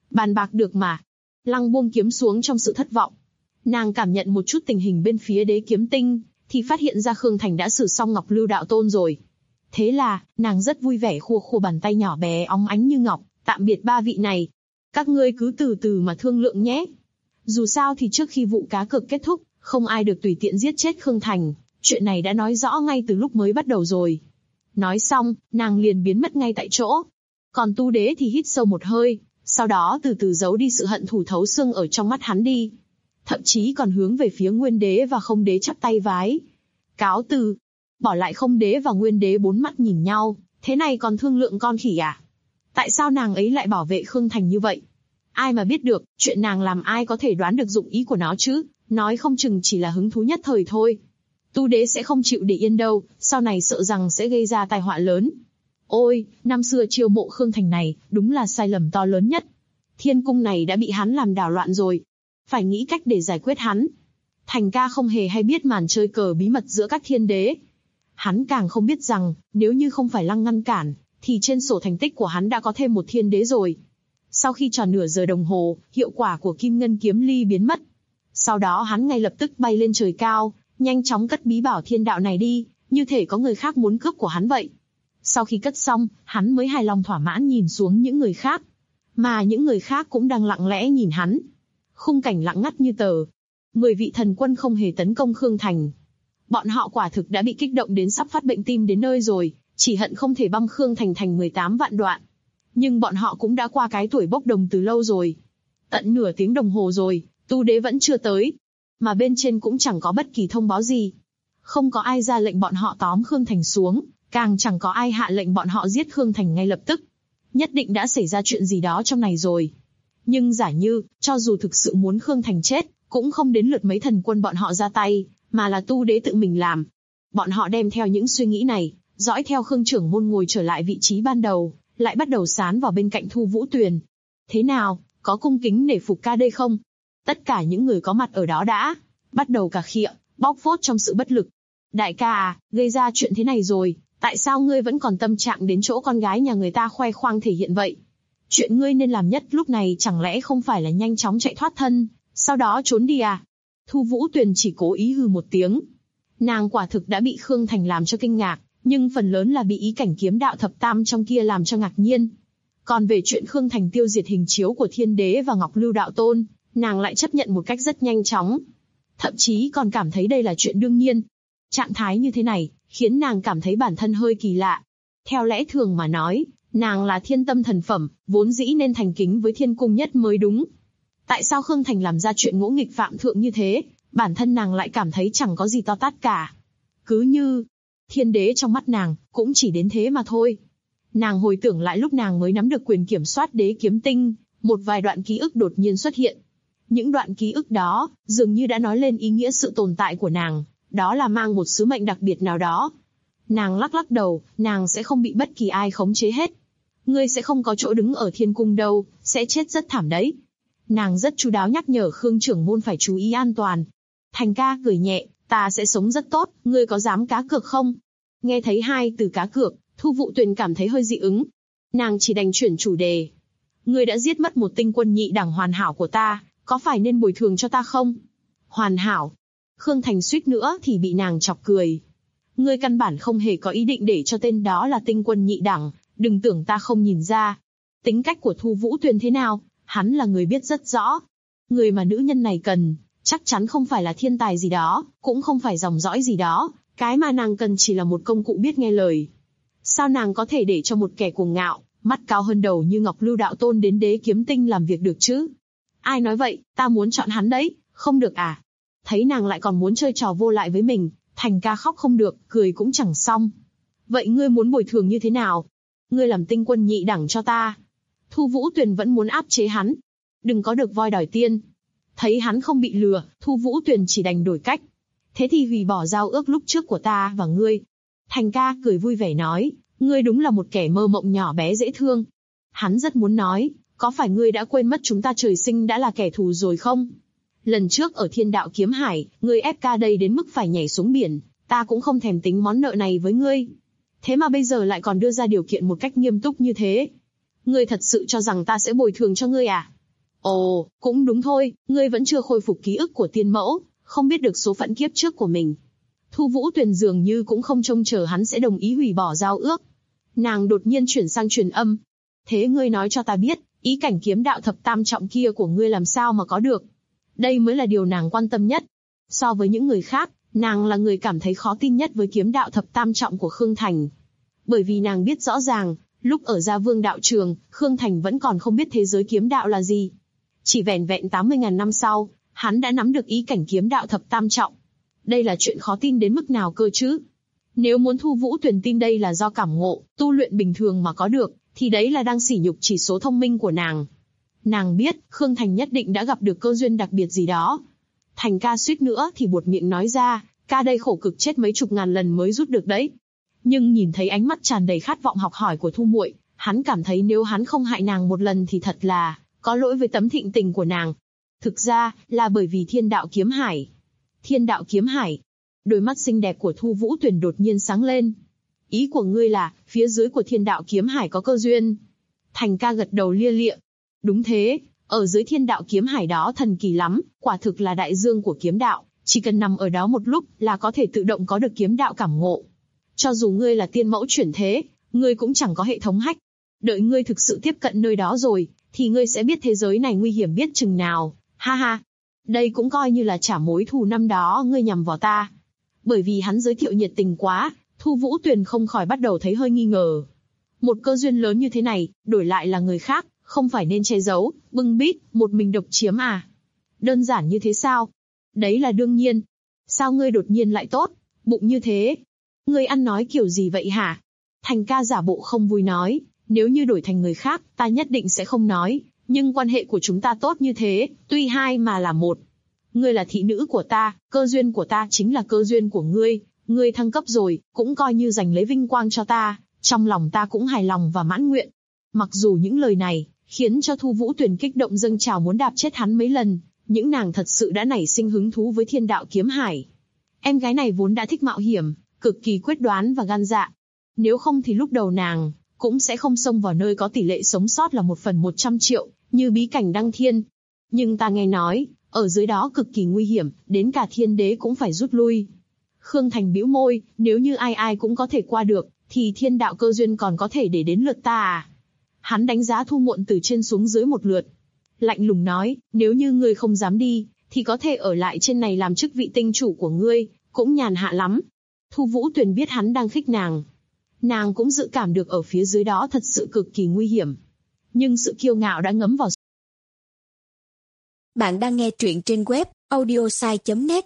Bàn bạc được mà. Lăng buông kiếm xuống trong sự thất vọng. Nàng cảm nhận một chút tình hình bên phía Đế Kiếm Tinh, thì phát hiện ra Khương Thành đã xử xong Ngọc Lưu Đạo Tôn rồi. Thế là, nàng rất vui vẻ khua khua bàn tay nhỏ bé óng ánh như ngọc, tạm biệt ba vị này. Các ngươi cứ từ từ mà thương lượng nhé. Dù sao thì trước khi vụ cá cược kết thúc, không ai được tùy tiện giết chết Khương Thành, chuyện này đã nói rõ ngay từ lúc mới bắt đầu rồi. Nói xong, nàng liền biến mất ngay tại chỗ. Còn Tu Đế thì hít sâu một hơi, sau đó từ từ giấu đi sự hận thù thấu xương ở trong mắt hắn đi. Thậm chí còn hướng về phía Nguyên Đế và Không Đế chắp tay vái. Cáo từ. Bỏ lại Không Đế và Nguyên Đế bốn mắt nhìn nhau, thế này còn thương lượng con khỉ à? Tại sao nàng ấy lại bảo vệ Khương Thành như vậy? Ai mà biết được, chuyện nàng làm ai có thể đoán được dụng ý của nó chứ, nói không chừng chỉ là hứng thú nhất thời thôi. Tu Đế sẽ không chịu để yên đâu, sau này sợ rằng sẽ gây ra tai họa lớn. Ôi, năm xưa chiêu mộ Khương Thành này, đúng là sai lầm to lớn nhất. Thiên cung này đã bị hắn làm đảo loạn rồi. Phải nghĩ cách để giải quyết hắn. Thành ca không hề hay biết màn chơi cờ bí mật giữa các thiên đế. Hắn càng không biết rằng, nếu như không phải Lăng ngăn cản, thì trên sổ thành tích của hắn đã có thêm một thiên đế rồi. Sau khi tròn nửa giờ đồng hồ, hiệu quả của Kim Ngân Kiếm Ly biến mất. Sau đó hắn ngay lập tức bay lên trời cao, nhanh chóng cất bí bảo thiên đạo này đi, như thể có người khác muốn cướp của hắn vậy. Sau khi cất xong, hắn mới hài lòng thỏa mãn nhìn xuống những người khác. Mà những người khác cũng đang lặng lẽ nhìn hắn. Khung cảnh lặng ngắt như tờ. 10 vị thần quân không hề tấn công Khương Thành. Bọn họ quả thực đã bị kích động đến sắp phát bệnh tim đến nơi rồi, chỉ hận không thể băm Khương Thành thành 18 vạn đoạn. Nhưng bọn họ cũng đã qua cái tuổi bốc đồng từ lâu rồi. Tận nửa tiếng đồng hồ rồi, Tu Đế vẫn chưa tới. Mà bên trên cũng chẳng có bất kỳ thông báo gì. Không có ai ra lệnh bọn họ tóm Khương Thành xuống, càng chẳng có ai hạ lệnh bọn họ giết Khương Thành ngay lập tức. Nhất định đã xảy ra chuyện gì đó trong này rồi. Nhưng giả như, cho dù thực sự muốn Khương Thành chết, cũng không đến lượt mấy thần quân bọn họ ra tay, mà là Tu Đế tự mình làm. Bọn họ đem theo những suy nghĩ này, dõi theo Khương trưởng môn ngồi trở lại vị trí ban đầu, lại bắt đầu sán vào bên cạnh Thu Vũ Tuyền. Thế nào, có cung kính nể phục ca đây không? Tất cả những người có mặt ở đó đã bắt đầu cà khịa, bóc phốt trong sự bất lực. Đại ca à, gây ra chuyện thế này rồi, tại sao ngươi vẫn còn tâm trạng đến chỗ con gái nhà người ta khoe khoang thể hiện vậy? Chuyện ngươi nên làm nhất lúc này chẳng lẽ không phải là nhanh chóng chạy thoát thân, sau đó trốn đi à? Thu Vũ Tuyền chỉ cố ý hừ một tiếng. Nàng quả thực đã bị Khương Thành làm cho kinh ngạc, nhưng phần lớn là bị ý cảnh kiếm đạo thập tam trong kia làm cho ngạc nhiên. Còn về chuyện Khương Thành tiêu diệt hình chiếu của Thiên Đế và Ngọc Lưu Đạo Tôn, nàng lại chấp nhận một cách rất nhanh chóng. Thậm chí còn cảm thấy đây là chuyện đương nhiên. Trạng thái như thế này, khiến nàng cảm thấy bản thân hơi kỳ lạ. Theo lẽ thường mà nói, nàng là thiên tâm thần phẩm, vốn dĩ nên thành kính với thiên cung nhất mới đúng. Tại sao Khương Thành làm ra chuyện ngỗ nghịch phạm thượng như thế, bản thân nàng lại cảm thấy chẳng có gì to tát cả. Cứ như, Thiên Đế trong mắt nàng, cũng chỉ đến thế mà thôi. Nàng hồi tưởng lại lúc nàng mới nắm được quyền kiểm soát Đế Kiếm Tinh, một vài đoạn ký ức đột nhiên xuất hiện. Những đoạn ký ức đó, dường như đã nói lên ý nghĩa sự tồn tại của nàng, đó là mang một sứ mệnh đặc biệt nào đó. Nàng lắc lắc đầu, nàng sẽ không bị bất kỳ ai khống chế hết. Ngươi sẽ không có chỗ đứng ở thiên cung đâu, sẽ chết rất thảm đấy. Nàng rất chu đáo nhắc nhở Khương trưởng môn phải chú ý an toàn. Thành ca cười nhẹ, ta sẽ sống rất tốt, ngươi có dám cá cược không? Nghe thấy hai từ cá cược, Thu Vũ Tuyền cảm thấy hơi dị ứng. Nàng chỉ đành chuyển chủ đề. Ngươi đã giết mất một tinh quân nhị đẳng hoàn hảo của ta, có phải nên bồi thường cho ta không? Hoàn hảo. Khương Thành suýt nữa thì bị nàng chọc cười. Ngươi căn bản không hề có ý định để cho tên đó là tinh quân nhị đẳng, đừng tưởng ta không nhìn ra. Tính cách của Thu Vũ Tuyền thế nào, hắn là người biết rất rõ. Người mà nữ nhân này cần, chắc chắn không phải là thiên tài gì đó, cũng không phải dòng dõi gì đó, cái mà nàng cần chỉ là một công cụ biết nghe lời. Sao nàng có thể để cho một kẻ cuồng ngạo, mắt cao hơn đầu như Ngọc Lưu Đạo Tôn đến Đế Kiếm Tinh làm việc được chứ? Ai nói vậy, ta muốn chọn hắn đấy, không được à? Thấy nàng lại còn muốn chơi trò vô lại với mình, Thành ca khóc không được, cười cũng chẳng xong. Vậy ngươi muốn bồi thường như thế nào? Ngươi làm tinh quân nhị đẳng cho ta. Thu Vũ Tuyền vẫn muốn áp chế hắn. Đừng có được voi đòi tiên. Thấy hắn không bị lừa, Thu Vũ Tuyền chỉ đành đổi cách. Thế thì hủy bỏ giao ước lúc trước của ta và ngươi. Thành ca cười vui vẻ nói, ngươi đúng là một kẻ mơ mộng nhỏ bé dễ thương. Hắn rất muốn nói, có phải ngươi đã quên mất chúng ta trời sinh đã là kẻ thù rồi không? Lần trước ở Thiên Đạo Kiếm Hải, ngươi ép ca đây đến mức phải nhảy xuống biển, ta cũng không thèm tính món nợ này với ngươi. Thế mà bây giờ lại còn đưa ra điều kiện một cách nghiêm túc như thế. Ngươi thật sự cho rằng ta sẽ bồi thường cho ngươi à? Ồ, cũng đúng thôi, ngươi vẫn chưa khôi phục ký ức của tiên mẫu, không biết được số phận kiếp trước của mình. Thu Vũ Tuyền dường như cũng không trông chờ hắn sẽ đồng ý hủy bỏ giao ước. Nàng đột nhiên chuyển sang truyền âm. Thế ngươi nói cho ta biết, ý cảnh kiếm đạo thập tam trọng kia của ngươi làm sao mà có được? Đây mới là điều nàng quan tâm nhất. So với những người khác, nàng là người cảm thấy khó tin nhất với kiếm đạo thập tam trọng của Khương Thành. Bởi vì nàng biết rõ ràng, lúc ở Gia Vương đạo trường, Khương Thành vẫn còn không biết thế giới kiếm đạo là gì. Chỉ vẻn vẹn 80.000 năm sau, hắn đã nắm được ý cảnh kiếm đạo thập tam trọng. Đây là chuyện khó tin đến mức nào cơ chứ? Nếu muốn Thu Vũ Tuyền tin đây là do cảm ngộ, tu luyện bình thường mà có được, thì đấy là đang sỉ nhục chỉ số thông minh của nàng. Nàng biết, Khương Thành nhất định đã gặp được cơ duyên đặc biệt gì đó. Thành ca suýt nữa thì buột miệng nói ra, ca đây khổ cực chết mấy chục ngàn lần mới rút được đấy. Nhưng nhìn thấy ánh mắt tràn đầy khát vọng học hỏi của Thu muội, hắn cảm thấy nếu hắn không hại nàng một lần thì thật là có lỗi với tấm thịnh tình của nàng. Thực ra, là bởi vì Thiên Đạo Kiếm Hải. Thiên Đạo Kiếm Hải. Đôi mắt xinh đẹp của Thu Vũ Tuyền đột nhiên sáng lên. Ý của ngươi là, phía dưới của Thiên Đạo Kiếm Hải có cơ duyên. Thành ca gật đầu lia lịa. Đúng thế, ở dưới Thiên Đạo Kiếm Hải đó thần kỳ lắm, quả thực là đại dương của kiếm đạo, chỉ cần nằm ở đó một lúc là có thể tự động có được kiếm đạo cảm ngộ. Cho dù ngươi là tiên mẫu chuyển thế, ngươi cũng chẳng có hệ thống hack. Đợi ngươi thực sự tiếp cận nơi đó rồi, thì ngươi sẽ biết thế giới này nguy hiểm biết chừng nào. Ha ha. Đây cũng coi như là trả mối thù năm đó ngươi nhằm vào ta. Bởi vì hắn giới thiệu nhiệt tình quá, Thu Vũ Tuyền không khỏi bắt đầu thấy hơi nghi ngờ. Một cơ duyên lớn như thế này, đổi lại là người khác, không phải nên che giấu, bưng bít, một mình độc chiếm à? Đơn giản như thế sao? Đấy là đương nhiên. Sao ngươi đột nhiên lại tốt, bụng như thế? Ngươi ăn nói kiểu gì vậy hả? Thành ca giả bộ không vui nói, nếu như đổi thành người khác, ta nhất định sẽ không nói, nhưng quan hệ của chúng ta tốt như thế, tuy hai mà là một. Ngươi là thị nữ của ta, cơ duyên của ta chính là cơ duyên của ngươi, ngươi thăng cấp rồi, cũng coi như giành lấy vinh quang cho ta, trong lòng ta cũng hài lòng và mãn nguyện. Mặc dù những lời này khiến cho Thu Vũ Tuyền kích động dâng trào muốn đạp chết hắn mấy lần, những nàng thật sự đã nảy sinh hứng thú với Thiên Đạo Kiếm Hải. Em gái này vốn đã thích mạo hiểm, cực kỳ quyết đoán và gan dạ. Nếu không thì lúc đầu nàng cũng sẽ không xông vào nơi có tỷ lệ sống sót là 1/100 triệu, như bí cảnh Đăng Thiên. Nhưng ta nghe nói, ở dưới đó cực kỳ nguy hiểm, đến cả thiên đế cũng phải rút lui. Khương Thành bĩu môi, nếu như ai ai cũng có thể qua được, thì thiên đạo cơ duyên còn có thể để đến lượt ta à? Hắn đánh giá Thu Muộn từ trên xuống dưới một lượt. Lạnh lùng nói, nếu như ngươi không dám đi, thì có thể ở lại trên này làm chức vị tinh chủ của ngươi, cũng nhàn hạ lắm. Thu Vũ Tuyền biết hắn đang khích nàng. Nàng cũng dự cảm được ở phía dưới đó thật sự cực kỳ nguy hiểm. Nhưng sự kiêu ngạo đã ngấm vào. Bạn đang nghe truyện trên web audiosai.net.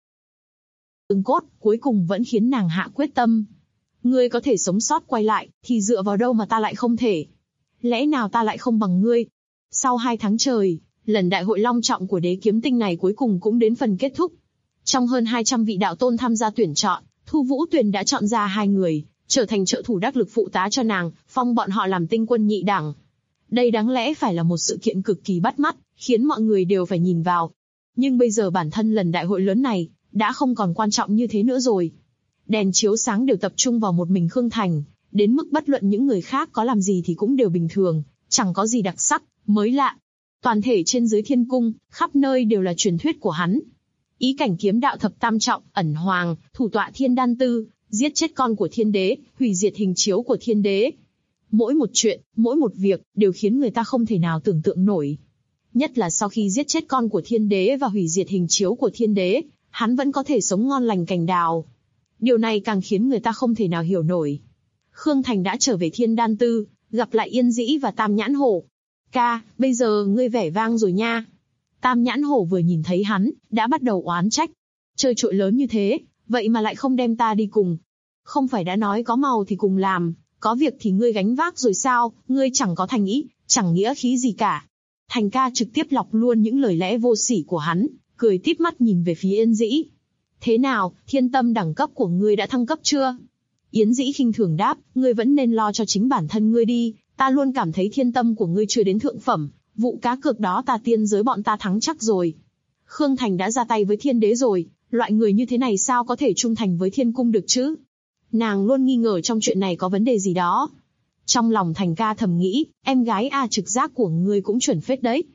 Xương cốt cuối cùng vẫn khiến nàng hạ quyết tâm. Ngươi có thể sống sót quay lại, thì dựa vào đâu mà ta lại không thể? Lẽ nào ta lại không bằng ngươi? Sau 2 tháng trời, lần đại hội long trọng của đế kiếm tinh này cuối cùng cũng đến phần kết thúc. Trong hơn 200 vị đạo tôn tham gia tuyển chọn, Thu Vũ Tuyền đã chọn ra 2 người, trở thành trợ thủ đắc lực phụ tá cho nàng, phong bọn họ làm tinh quân nhị đẳng. Đây đáng lẽ phải là một sự kiện cực kỳ bắt mắt, khiến mọi người đều phải nhìn vào. Nhưng bây giờ bản thân lần đại hội lớn này, đã không còn quan trọng như thế nữa rồi. Đèn chiếu sáng đều tập trung vào một mình Khương Thành, đến mức bất luận những người khác có làm gì thì cũng đều bình thường, chẳng có gì đặc sắc, mới lạ. Toàn thể trên dưới thiên cung, khắp nơi đều là truyền thuyết của hắn. Ý cảnh kiếm đạo thập tam trọng, ẩn hoàng, thủ tọa thiên đan tư, giết chết con của thiên đế, hủy diệt hình chiếu của thiên đế. Mỗi một chuyện, mỗi một việc, đều khiến người ta không thể nào tưởng tượng nổi. Nhất là sau khi giết chết con của thiên đế và hủy diệt hình chiếu của thiên đế, hắn vẫn có thể sống ngon lành cành đào. Điều này càng khiến người ta không thể nào hiểu nổi. Khương Thành đã trở về thiên đan tư, gặp lại Yên Dĩ và Tam Nhãn Hổ. Ca, bây giờ ngươi vẻ vang rồi nha. Tam Nhãn Hổ vừa nhìn thấy hắn, đã bắt đầu oán trách. Chơi trội lớn như thế, vậy mà lại không đem ta đi cùng. Không phải đã nói có màu thì cùng làm, có việc thì ngươi gánh vác rồi sao, ngươi chẳng có thành ý, chẳng nghĩa khí gì cả. Thành ca trực tiếp lọc luôn những lời lẽ vô sỉ của hắn, cười tít mắt nhìn về phía Yên Dĩ. Thế nào, thiên tâm đẳng cấp của ngươi đã thăng cấp chưa? Yến Dĩ khinh thường đáp, ngươi vẫn nên lo cho chính bản thân ngươi đi, ta luôn cảm thấy thiên tâm của ngươi chưa đến thượng phẩm, vụ cá cược đó ta tiên giới bọn ta thắng chắc rồi. Khương Thành đã ra tay với thiên đế rồi, loại người như thế này sao có thể trung thành với thiên cung được chứ? Nàng luôn nghi ngờ trong chuyện này có vấn đề gì đó. Trong lòng Thành ca thầm nghĩ, em gái trực giác của ngươi cũng chuẩn phết đấy.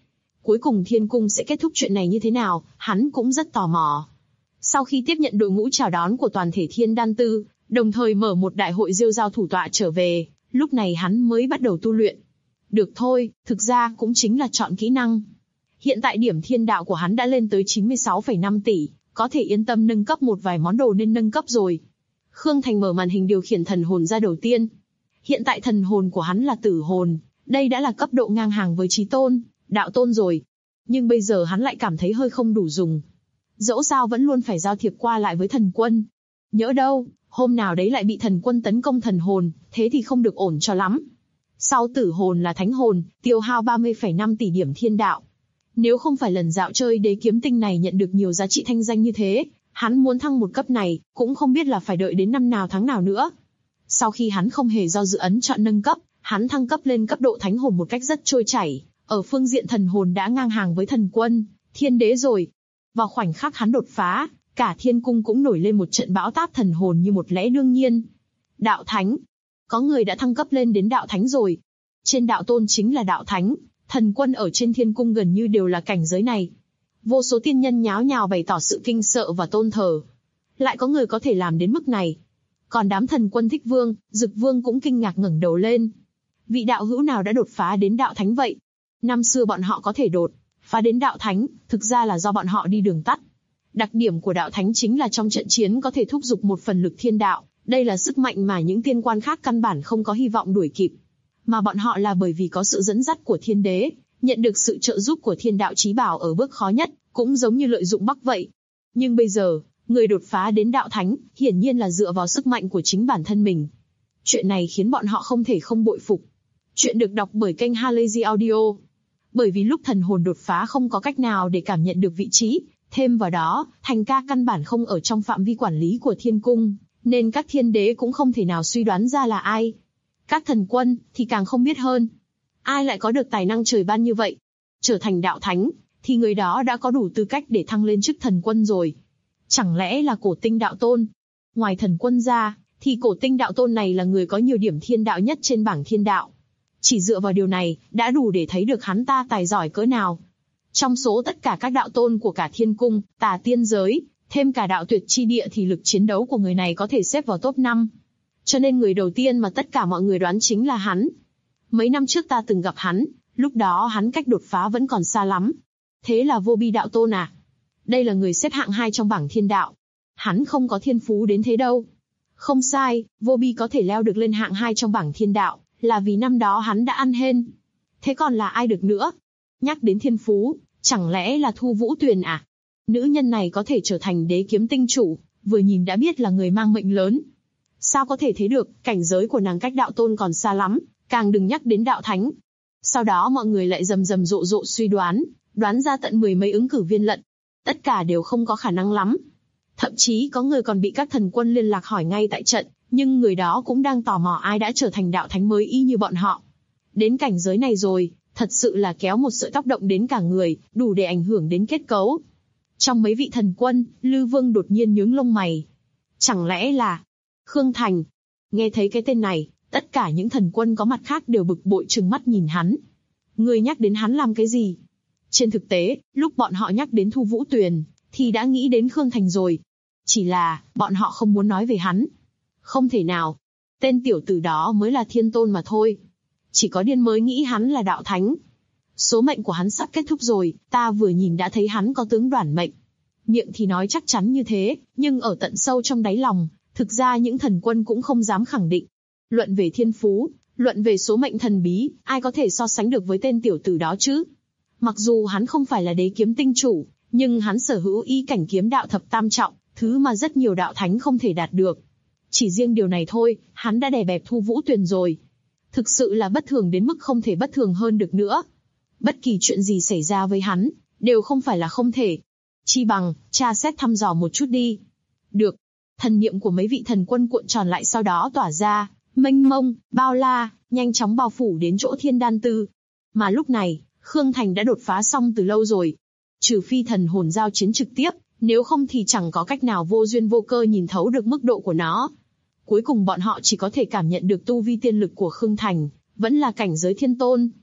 Cuối cùng thiên cung sẽ kết thúc chuyện này như thế nào, hắn cũng rất tò mò. Sau khi tiếp nhận đội ngũ chào đón của toàn thể Thiên Đan Tư, đồng thời mở một đại hội rêu rao thủ tọa trở về, lúc này hắn mới bắt đầu tu luyện. Được thôi, thực ra cũng chính là chọn kỹ năng. Hiện tại điểm thiên đạo của hắn đã lên tới 96,5 tỷ, có thể yên tâm nâng cấp một vài món đồ nên nâng cấp rồi. Khương Thành mở màn hình điều khiển thần hồn ra đầu tiên. Hiện tại thần hồn của hắn là tử hồn, đây đã là cấp độ ngang hàng với chí tôn, đạo tôn rồi. Nhưng bây giờ hắn lại cảm thấy hơi không đủ dùng. Dẫu sao vẫn luôn phải giao thiệp qua lại với thần quân. Nhỡ đâu, hôm nào đấy lại bị thần quân tấn công thần hồn, thế thì không được ổn cho lắm. Sau tử hồn là thánh hồn, tiêu hao 30,5 tỷ điểm thiên đạo. Nếu không phải lần dạo chơi đế kiếm tinh này nhận được nhiều giá trị thanh danh như thế, hắn muốn thăng một cấp này, cũng không biết là phải đợi đến năm nào tháng nào nữa. Sau khi hắn không hề do dự ấn chọn nâng cấp, hắn thăng cấp lên cấp độ thánh hồn một cách rất trôi chảy, ở phương diện thần hồn đã ngang hàng với thần quân, thiên đế rồi. Vào khoảnh khắc hắn đột phá, cả thiên cung cũng nổi lên một trận bão táp thần hồn như một lẽ đương nhiên. Đạo thánh. Có người đã thăng cấp lên đến đạo thánh rồi. Trên đạo tôn chính là đạo thánh, thần quân ở trên thiên cung gần như đều là cảnh giới này. Vô số tiên nhân nháo nhào bày tỏ sự kinh sợ và tôn thờ. Lại có người có thể làm đến mức này. Còn đám thần quân Thích Vương, Dực Vương cũng kinh ngạc ngẩng đầu lên. Vị đạo hữu nào đã đột phá đến đạo thánh vậy? Năm xưa bọn họ có thể đột phá đến đạo thánh, thực ra là do bọn họ đi đường tắt. Đặc điểm của đạo thánh chính là trong trận chiến có thể thúc giục một phần lực thiên đạo, đây là sức mạnh mà những tiên quan khác căn bản không có hy vọng đuổi kịp. Mà bọn họ là bởi vì có sự dẫn dắt của thiên đế, nhận được sự trợ giúp của thiên đạo chí bảo ở bước khó nhất, cũng giống như lợi dụng Bắc vậy. Nhưng bây giờ, người đột phá đến đạo thánh, hiển nhiên là dựa vào sức mạnh của chính bản thân mình. Chuyện này khiến bọn họ không thể không bội phục. Chuyện được đọc bởi kênh Halazy Audio. Bởi vì lúc thần hồn đột phá không có cách nào để cảm nhận được vị trí, thêm vào đó, Thành Ca căn bản không ở trong phạm vi quản lý của thiên cung, nên các thiên đế cũng không thể nào suy đoán ra là ai. Các thần quân thì càng không biết hơn. Ai lại có được tài năng trời ban như vậy? Trở thành đạo thánh, thì người đó đã có đủ tư cách để thăng lên chức thần quân rồi. Chẳng lẽ là Cổ Tinh đạo tôn? Ngoài thần quân ra, thì Cổ Tinh đạo tôn này là người có nhiều điểm thiên đạo nhất trên bảng thiên đạo. Chỉ dựa vào điều này, đã đủ để thấy được hắn ta tài giỏi cỡ nào. Trong số tất cả các đạo tôn của cả thiên cung, tà tiên giới, thêm cả đạo tuyệt chi địa thì lực chiến đấu của người này có thể xếp vào top 5. Cho nên người đầu tiên mà tất cả mọi người đoán chính là hắn. Mấy năm trước ta từng gặp hắn, lúc đó hắn cách đột phá vẫn còn xa lắm. Thế là Vô Bi đạo tôn à? Đây là người xếp hạng 2 trong bảng thiên đạo. Hắn không có thiên phú đến thế đâu. Không sai, Vô Bi có thể leo được lên hạng 2 trong bảng thiên đạo, là vì năm đó hắn đã ăn hên. Thế còn là ai được nữa? Nhắc đến thiên phú, chẳng lẽ là Thu Vũ Tuyền à? Nữ nhân này có thể trở thành đế kiếm tinh chủ, vừa nhìn đã biết là người mang mệnh lớn. Sao có thể thế được, cảnh giới của nàng cách đạo tôn còn xa lắm, càng đừng nhắc đến đạo thánh. Sau đó mọi người lại rầm rộ suy đoán ra tận 10 mấy ứng cử viên lận. Tất cả đều không có khả năng lắm. Thậm chí có người còn bị các thần quân liên lạc hỏi ngay tại trận, nhưng người đó cũng đang tò mò ai đã trở thành đạo thánh mới y như bọn họ. Đến cảnh giới này rồi, thật sự là kéo một sợi tóc động đến cả người, đủ để ảnh hưởng đến kết cấu. Trong mấy vị thần quân, Lư Vương đột nhiên nhướng lông mày. Chẳng lẽ là Khương Thành? Nghe thấy cái tên này, tất cả những thần quân có mặt khác đều bực bội trừng mắt nhìn hắn. Người nhắc đến hắn làm cái gì? Trên thực tế, lúc bọn họ nhắc đến Thu Vũ Tuyền, thì đã nghĩ đến Khương Thành rồi. Chỉ là, bọn họ không muốn nói về hắn. Không thể nào. Tên tiểu tử đó mới là thiên tôn mà thôi. Chỉ có điên mới nghĩ hắn là đạo thánh. Số mệnh của hắn sắp kết thúc rồi, ta vừa nhìn đã thấy hắn có tướng đoản mệnh. Miệng thì nói chắc chắn như thế, nhưng ở tận sâu trong đáy lòng, thực ra những thần quân cũng không dám khẳng định. Luận về thiên phú, luận về số mệnh thần bí, ai có thể so sánh được với tên tiểu tử đó chứ? Mặc dù hắn không phải là đế kiếm tinh chủ, nhưng hắn sở hữu ý cảnh kiếm đạo thập tam trọng, thứ mà rất nhiều đạo thánh không thể đạt được. Chỉ riêng điều này thôi, hắn đã đè bẹp Thu Vũ Tuyền rồi. Thực sự là bất thường đến mức không thể bất thường hơn được nữa. Bất kỳ chuyện gì xảy ra với hắn, đều không phải là không thể. Chi bằng, tra xét thăm dò một chút đi. Được. Thần niệm của mấy vị thần quân cuộn tròn lại sau đó tỏa ra, mênh mông, bao la, nhanh chóng bao phủ đến chỗ Thiên Đan Tư. Mà lúc này, Khương Thành đã đột phá xong từ lâu rồi. Trừ phi thần hồn giao chiến trực tiếp, nếu không thì chẳng có cách nào vô duyên vô cơ nhìn thấu được mức độ của nó. Cuối cùng bọn họ chỉ có thể cảm nhận được tu vi tiên lực của Khương Thành, vẫn là cảnh giới thiên tôn.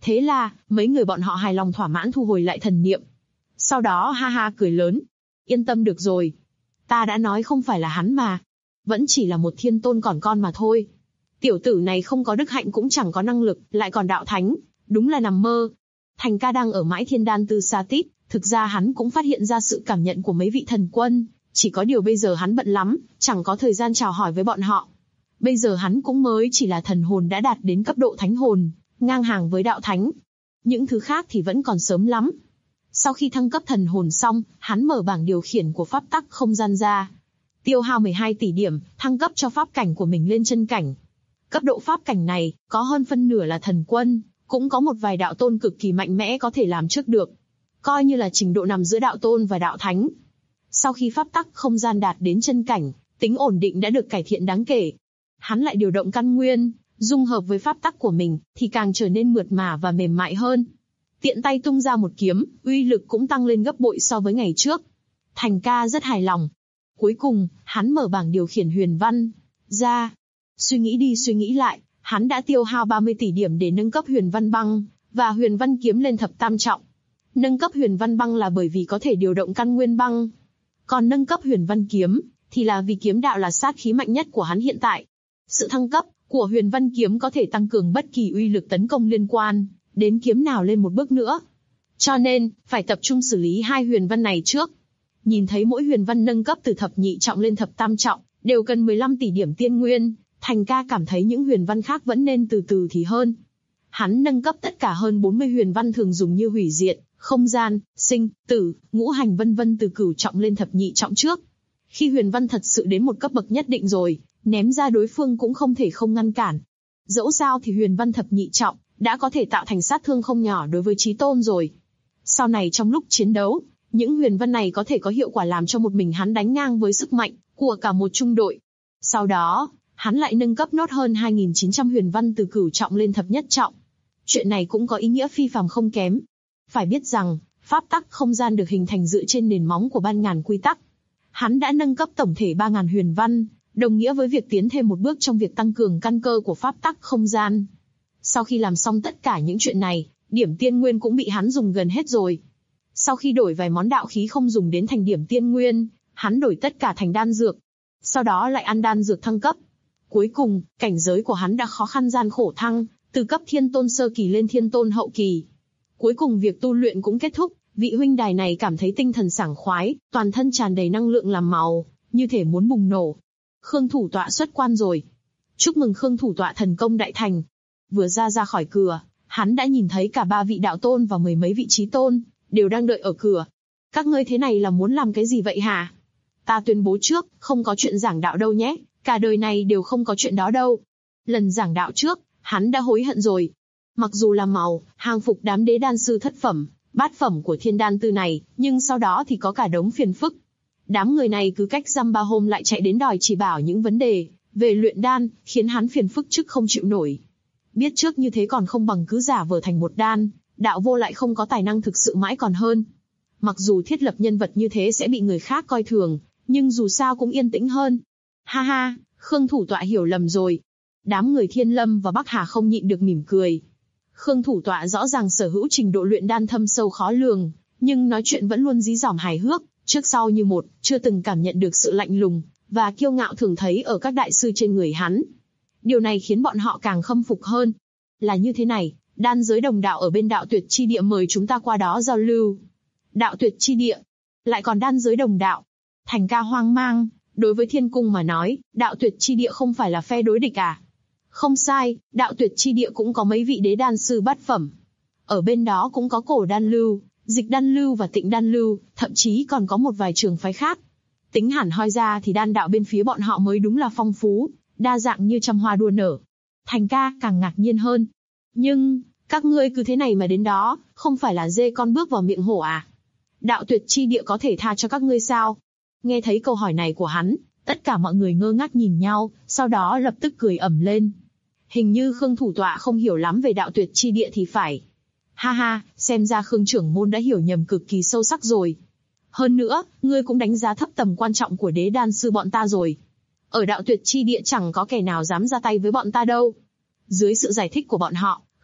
Thế là, mấy người bọn họ hài lòng thỏa mãn thu hồi lại thần niệm. Sau đó ha ha cười lớn. Yên tâm được rồi. Ta đã nói không phải là hắn mà. Vẫn chỉ là một thiên tôn còn con mà thôi. Tiểu tử này không có đức hạnh cũng chẳng có năng lực, lại còn đạo thánh. Đúng là nằm mơ. Thành ca đang ở mãi thiên đan tư sa tít, thực ra hắn cũng phát hiện ra sự cảm nhận của mấy vị thần quân. Chỉ có điều bây giờ hắn bận lắm, chẳng có thời gian chào hỏi với bọn họ. Bây giờ hắn cũng mới chỉ là thần hồn đã đạt đến cấp độ thánh hồn, ngang hàng với đạo thánh. Những thứ khác thì vẫn còn sớm lắm. Sau khi thăng cấp thần hồn xong, hắn mở bảng điều khiển của pháp tắc không gian ra. Tiêu hao 12 tỷ điểm, thăng cấp cho pháp cảnh của mình lên chân cảnh. Cấp độ pháp cảnh này, có hơn phân nửa là thần quân, cũng có một vài đạo tôn cực kỳ mạnh mẽ có thể làm trước được. Coi như là trình độ nằm giữa đạo tôn và đạo thánh. Sau khi pháp tắc không gian đạt đến chân cảnh, tính ổn định đã được cải thiện đáng kể. Hắn lại điều động căn nguyên, dung hợp với pháp tắc của mình, thì càng trở nên mượt mà và mềm mại hơn. Tiện tay tung ra một kiếm, uy lực cũng tăng lên gấp bội so với ngày trước. Thành ca rất hài lòng. Cuối cùng, hắn mở bảng điều khiển huyền văn ra. Suy nghĩ đi suy nghĩ lại, hắn đã tiêu hao 30 tỷ điểm để nâng cấp huyền văn băng và huyền văn kiếm lên thập tam trọng. Nâng cấp huyền văn băng là bởi vì có thể điều động căn nguyên băng. Còn nâng cấp huyền văn kiếm, thì là vì kiếm đạo là sát khí mạnh nhất của hắn hiện tại. Sự thăng cấp của huyền văn kiếm có thể tăng cường bất kỳ uy lực tấn công liên quan đến kiếm nào lên một bước nữa. Cho nên, phải tập trung xử lý hai huyền văn này trước. Nhìn thấy mỗi huyền văn nâng cấp từ thập nhị trọng lên thập tam trọng, đều cần 15 tỷ điểm tiên nguyên, Thành ca cảm thấy những huyền văn khác vẫn nên từ từ thì hơn. Hắn nâng cấp tất cả hơn 40 huyền văn thường dùng như hủy diệt, không gian, sinh, tử, ngũ hành vân vân từ cửu trọng lên thập nhị trọng trước. Khi huyền văn thật sự đến một cấp bậc nhất định rồi, ném ra đối phương cũng không thể không ngăn cản. Dẫu sao thì huyền văn thập nhị trọng đã có thể tạo thành sát thương không nhỏ đối với chí tôn rồi. Sau này trong lúc chiến đấu, những huyền văn này có thể có hiệu quả làm cho một mình hắn đánh ngang với sức mạnh của cả một trung đội. Sau đó, hắn lại nâng cấp nốt hơn 2.900 huyền văn từ cửu trọng lên thập nhất trọng. Chuyện này cũng có ý nghĩa phi phàm không kém. Phải biết rằng, pháp tắc không gian được hình thành dựa trên nền móng của ban ngàn quy tắc. Hắn đã nâng cấp tổng thể 3.000 huyền văn, đồng nghĩa với việc tiến thêm một bước trong việc tăng cường căn cơ của pháp tắc không gian. Sau khi làm xong tất cả những chuyện này, điểm tiên nguyên cũng bị hắn dùng gần hết rồi. Sau khi đổi vài món đạo khí không dùng đến thành điểm tiên nguyên, hắn đổi tất cả thành đan dược. Sau đó lại ăn đan dược thăng cấp. Cuối cùng, cảnh giới của hắn đã khó khăn gian khổ thăng, từ cấp thiên tôn sơ kỳ lên thiên tôn hậu kỳ. Cuối cùng việc tu luyện cũng kết thúc, vị huynh đài này cảm thấy tinh thần sảng khoái, toàn thân tràn đầy năng lượng làm màu, như thể muốn bùng nổ. Khương thủ tọa xuất quan rồi. Chúc mừng Khương thủ tọa thần công đại thành. Vừa ra khỏi cửa, hắn đã nhìn thấy cả 3 vị đạo tôn và 10 mấy vị chí tôn, đều đang đợi ở cửa. Các ngươi thế này là muốn làm cái gì vậy hả? Ta tuyên bố trước, không có chuyện giảng đạo đâu nhé, cả đời này đều không có chuyện đó đâu. Lần giảng đạo trước, hắn đã hối hận rồi. Mặc dù là màu, hàng phục đám đế đan sư thất phẩm, bát phẩm của thiên đan tư này, nhưng sau đó thì có cả đống phiền phức. Đám người này cứ cách dăm 3 hôm lại chạy đến đòi chỉ bảo những vấn đề về luyện đan, khiến hắn phiền phức chứ không chịu nổi. Biết trước như thế còn không bằng cứ giả vờ thành một đan, đạo vô lại không có tài năng thực sự mãi còn hơn. Mặc dù thiết lập nhân vật như thế sẽ bị người khác coi thường, nhưng dù sao cũng yên tĩnh hơn. Ha ha, Khương thủ tọa hiểu lầm rồi. Đám người Thiên Lâm và Bắc Hà không nhịn được mỉm cười. Khương thủ tọa rõ ràng sở hữu trình độ luyện đan thâm sâu khó lường, nhưng nói chuyện vẫn luôn dí dỏm hài hước, trước sau như một, chưa từng cảm nhận được sự lạnh lùng và kiêu ngạo thường thấy ở các đại sư trên người hắn. Điều này khiến bọn họ càng khâm phục hơn. Là như thế này, đan giới đồng đạo ở bên đạo tuyệt chi địa mời chúng ta qua đó giao lưu. Đạo tuyệt chi địa, lại còn đan giới đồng đạo. Thành ca hoang mang, đối với thiên cung mà nói, đạo tuyệt chi địa không phải là phe đối địch à? Không sai, đạo tuyệt chi địa cũng có mấy vị đế đan sư bát phẩm. Ở bên đó cũng có cổ đan lưu, dịch đan lưu và tịnh đan lưu, thậm chí còn có một vài trường phái khác. Tính hẳn hoi ra thì đan đạo bên phía bọn họ mới đúng là phong phú, đa dạng như trăm hoa đua nở. Thành ca càng ngạc nhiên hơn. Nhưng, các ngươi cứ thế này mà đến đó, không phải là dê con bước vào miệng hổ à? Đạo tuyệt chi địa có thể tha cho các ngươi sao? Nghe thấy câu hỏi này của hắn, tất cả mọi người ngơ ngác nhìn nhau, sau đó lập tức cười ầm lên. Hình như Khương thủ tọa không hiểu lắm về đạo tuyệt chi địa thì phải. Ha ha, xem ra Khương trưởng môn đã hiểu nhầm cực kỳ sâu sắc rồi. Hơn nữa, ngươi cũng đánh giá thấp tầm quan trọng của đế đan sư bọn ta rồi. Ở đạo tuyệt chi địa chẳng có kẻ nào dám ra tay với bọn ta đâu. Dưới sự giải thích của bọn họ,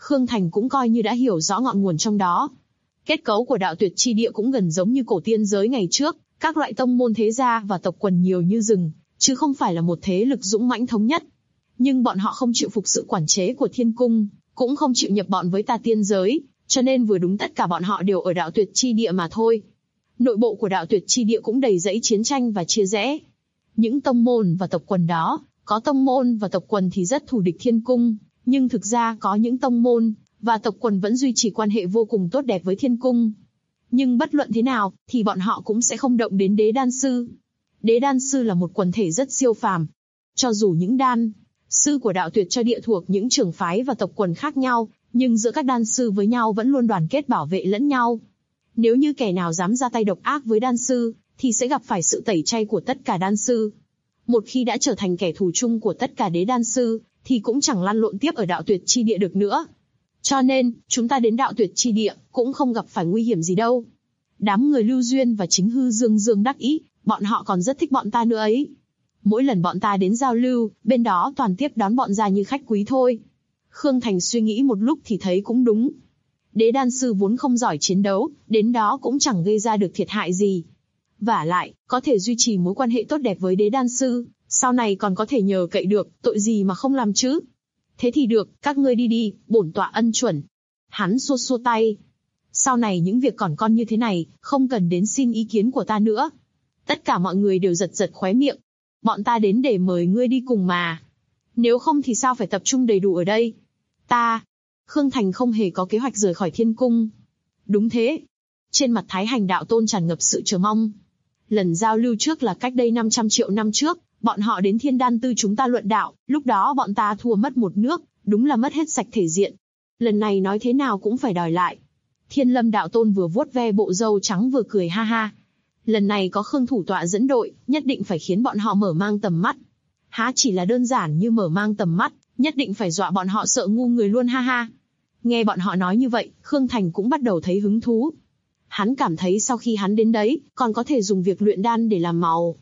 Khương Thành cũng coi như đã hiểu rõ ngọn nguồn trong đó. Kết cấu của Đạo Tuyệt Chi Địa cũng gần giống như cổ tiên giới ngày trước, các loại tông môn thế gia và tộc quần nhiều như rừng, chứ không phải là một thế lực dũng mãnh thống nhất. Nhưng bọn họ không chịu phục sự quản chế của Thiên Cung, cũng không chịu nhập bọn với Tà Tiên giới, cho nên vừa đúng tất cả bọn họ đều ở Đạo Tuyệt Chi Địa mà thôi. Nội bộ của Đạo Tuyệt Chi Địa cũng đầy rẫy chiến tranh và chia rẽ. Những tông môn và tộc quần đó, có tông môn và tộc quần thì rất thù địch Thiên Cung, nhưng thực ra có những tông môn và tộc quần vẫn duy trì quan hệ vô cùng tốt đẹp với Thiên Cung. Nhưng bất luận thế nào, thì bọn họ cũng sẽ không động đến Đế Đan Sư. Đế Đan Sư là một quần thể rất siêu phàm. Cho dù những đan sư của Đạo Tuyệt cho địa thuộc những trưởng phái và tộc quần khác nhau, nhưng giữa các đan sư với nhau vẫn luôn đoàn kết bảo vệ lẫn nhau. Nếu như kẻ nào dám ra tay độc ác với đan sư, thì sẽ gặp phải sự tẩy chay của tất cả đan sư. Một khi đã trở thành kẻ thù chung của tất cả đế đan sư, thì cũng chẳng lăn lộn tiếp ở Đạo Tuyệt Chi Địa được nữa. Cho nên, chúng ta đến Đạo Tuyệt Chi Địa, cũng không gặp phải nguy hiểm gì đâu. Đám người Lưu Duyên và Chính Hư dương đắc ý, bọn họ còn rất thích bọn ta nữa ấy. Mỗi lần bọn ta đến giao lưu, bên đó toàn tiếp đón bọn ra như khách quý thôi. Khương Thành suy nghĩ một lúc thì thấy cũng đúng. Đế đan sư vốn không giỏi chiến đấu, đến đó cũng chẳng gây ra được thiệt hại gì. Vả lại, có thể duy trì mối quan hệ tốt đẹp với đế đan sư, sau này còn có thể nhờ cậy được, tội gì mà không làm chứ. Thế thì được, các ngươi đi đi, bổn tọa ân chuẩn. Hắn xua xua tay. Sau này những việc còn con như thế này, không cần đến xin ý kiến của ta nữa. Tất cả mọi người đều giật khóe miệng. Bọn ta đến để mời ngươi đi cùng mà. Nếu không thì sao phải tập trung đầy đủ ở đây? Khương Thành không hề có kế hoạch rời khỏi Thiên Cung. Đúng thế. Trên mặt Thái Hành Đạo Tôn tràn ngập sự chờ mong. Lần giao lưu trước là cách đây 500 triệu năm trước, bọn họ đến Thiên Đan Tư chúng ta luận đạo, lúc đó bọn ta thua mất một nước, đúng là mất hết sạch thể diện. Lần này nói thế nào cũng phải đòi lại. Thiên Lâm Đạo Tôn vừa vuốt ve bộ râu trắng vừa cười ha ha. Lần này có Khương thủ tọa dẫn đội, nhất định phải khiến bọn họ mở mang tầm mắt. Há chỉ là đơn giản như mở mang tầm mắt, nhất định phải dọa bọn họ sợ ngu người luôn ha ha. Nghe bọn họ nói như vậy, Khương Thành cũng bắt đầu thấy hứng thú. Hắn cảm thấy sau khi hắn đến đấy, còn có thể dùng việc luyện đan để làm màu.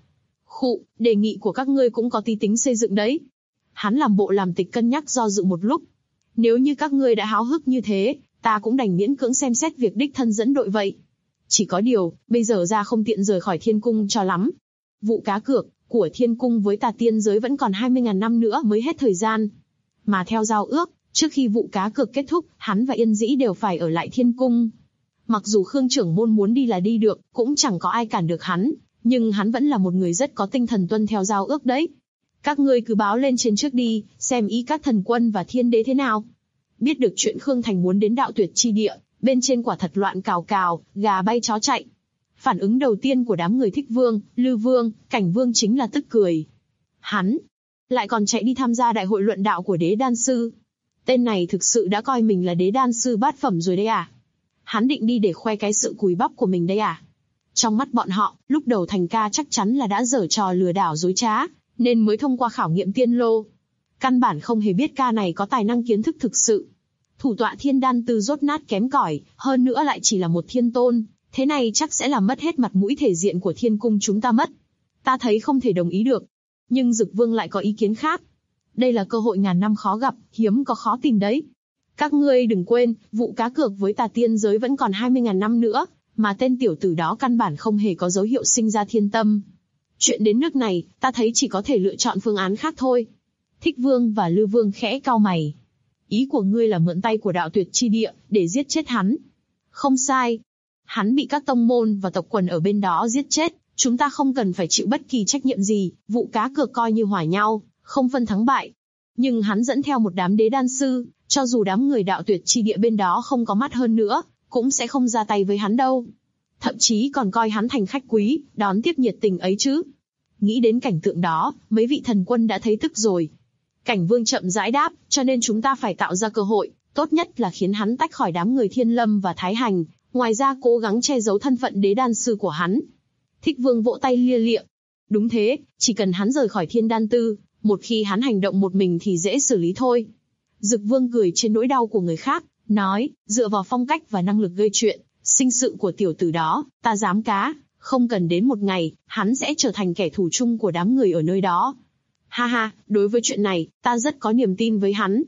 Đề nghị của các ngươi cũng có tí tính xây dựng đấy. Hắn làm bộ làm tịch cân nhắc do dự một lúc. Nếu như các ngươi đã háo hức như thế, ta cũng đành miễn cưỡng xem xét việc đích thân dẫn đội vậy. Chỉ có điều, bây giờ ra không tiện rời khỏi Thiên Cung cho lắm. Vụ cá cược của Thiên Cung với Tà Tiên giới vẫn còn 20.000 năm nữa mới hết thời gian. Mà theo giao ước, trước khi vụ cá cược kết thúc, hắn và Yên Dĩ đều phải ở lại Thiên Cung. Mặc dù Khương trưởng môn muốn đi là đi được, cũng chẳng có ai cản được hắn, nhưng hắn vẫn là một người rất có tinh thần tuân theo giao ước đấy. Các ngươi cứ báo lên trên trước đi, xem ý các thần quân và thiên đế thế nào. Biết được chuyện Khương Thành muốn đến Đạo Tuyệt Chi Địa, bên trên quả thật loạn cào cào, gà bay chó chạy. Phản ứng đầu tiên của đám người Thích Vương, Lư Vương, Cảnh Vương chính là tức cười. Hắn lại còn chạy đi tham gia đại hội luận đạo của Đế Đan Sư. Tên này thực sự đã coi mình là Đế Đan Sư bát phẩm rồi đấy à? Hắn định đi để khoe cái sự cùi bắp của mình đấy à? Trong mắt bọn họ, lúc đầu Thành ca chắc chắn là đã giở trò lừa đảo dối trá, nên mới thông qua khảo nghiệm tiên lô. Căn bản không hề biết ca này có tài năng kiến thức thực sự. Thủ tọa Thiên Đan Tư dốt nát kém cỏi, hơn nữa lại chỉ là một thiên tôn, thế này chắc sẽ làm mất hết mặt mũi thể diện của Thiên Cung chúng ta mất. Ta thấy không thể đồng ý được. Nhưng Dực Vương lại có ý kiến khác. Đây là cơ hội ngàn năm khó gặp, hiếm có khó tìm đấy. Các ngươi đừng quên, vụ cá cược với Tà Tiên giới vẫn còn 20.000 năm nữa, mà tên tiểu tử đó căn bản không hề có dấu hiệu sinh ra thiên tâm. Chuyện đến nước này, ta thấy chỉ có thể lựa chọn phương án khác thôi. Thích Vương và Lư Vương khẽ cau mày. Ý của ngươi là mượn tay của Đạo Tuyệt Chi Địa, để giết chết hắn. Không sai. Hắn bị các tông môn và tộc quần ở bên đó giết chết, chúng ta không cần phải chịu bất kỳ trách nhiệm gì, vụ cá cược coi như hòa nhau, không phân thắng bại. Nhưng hắn dẫn theo một đám đế đan sư, cho dù đám người Đạo Tuyệt Chi Địa bên đó không có mắt hơn nữa, cũng sẽ không ra tay với hắn đâu. Thậm chí còn coi hắn thành khách quý, đón tiếp nhiệt tình ấy chứ. Nghĩ đến cảnh tượng đó, mấy vị thần quân đã thấy tức rồi. Cảnh Vương chậm rãi đáp, cho nên chúng ta phải tạo ra cơ hội, tốt nhất là khiến hắn tách khỏi đám người Thiên Lâm và Thái Hành, ngoài ra cố gắng che giấu thân phận đế đan sư của hắn. Thích Vương vỗ tay lia lịa. Đúng thế, chỉ cần hắn rời khỏi Thiên Đan Tư, một khi hắn hành động một mình thì dễ xử lý thôi. Dực Vương cười trên nỗi đau của người khác, nói, dựa vào phong cách và năng lực gây chuyện, sinh sự của tiểu tử đó, ta dám cá, không cần đến một ngày, hắn sẽ trở thành kẻ thù chung của đám người ở nơi đó. Ha ha, đối với chuyện này, ta rất có niềm tin với hắn.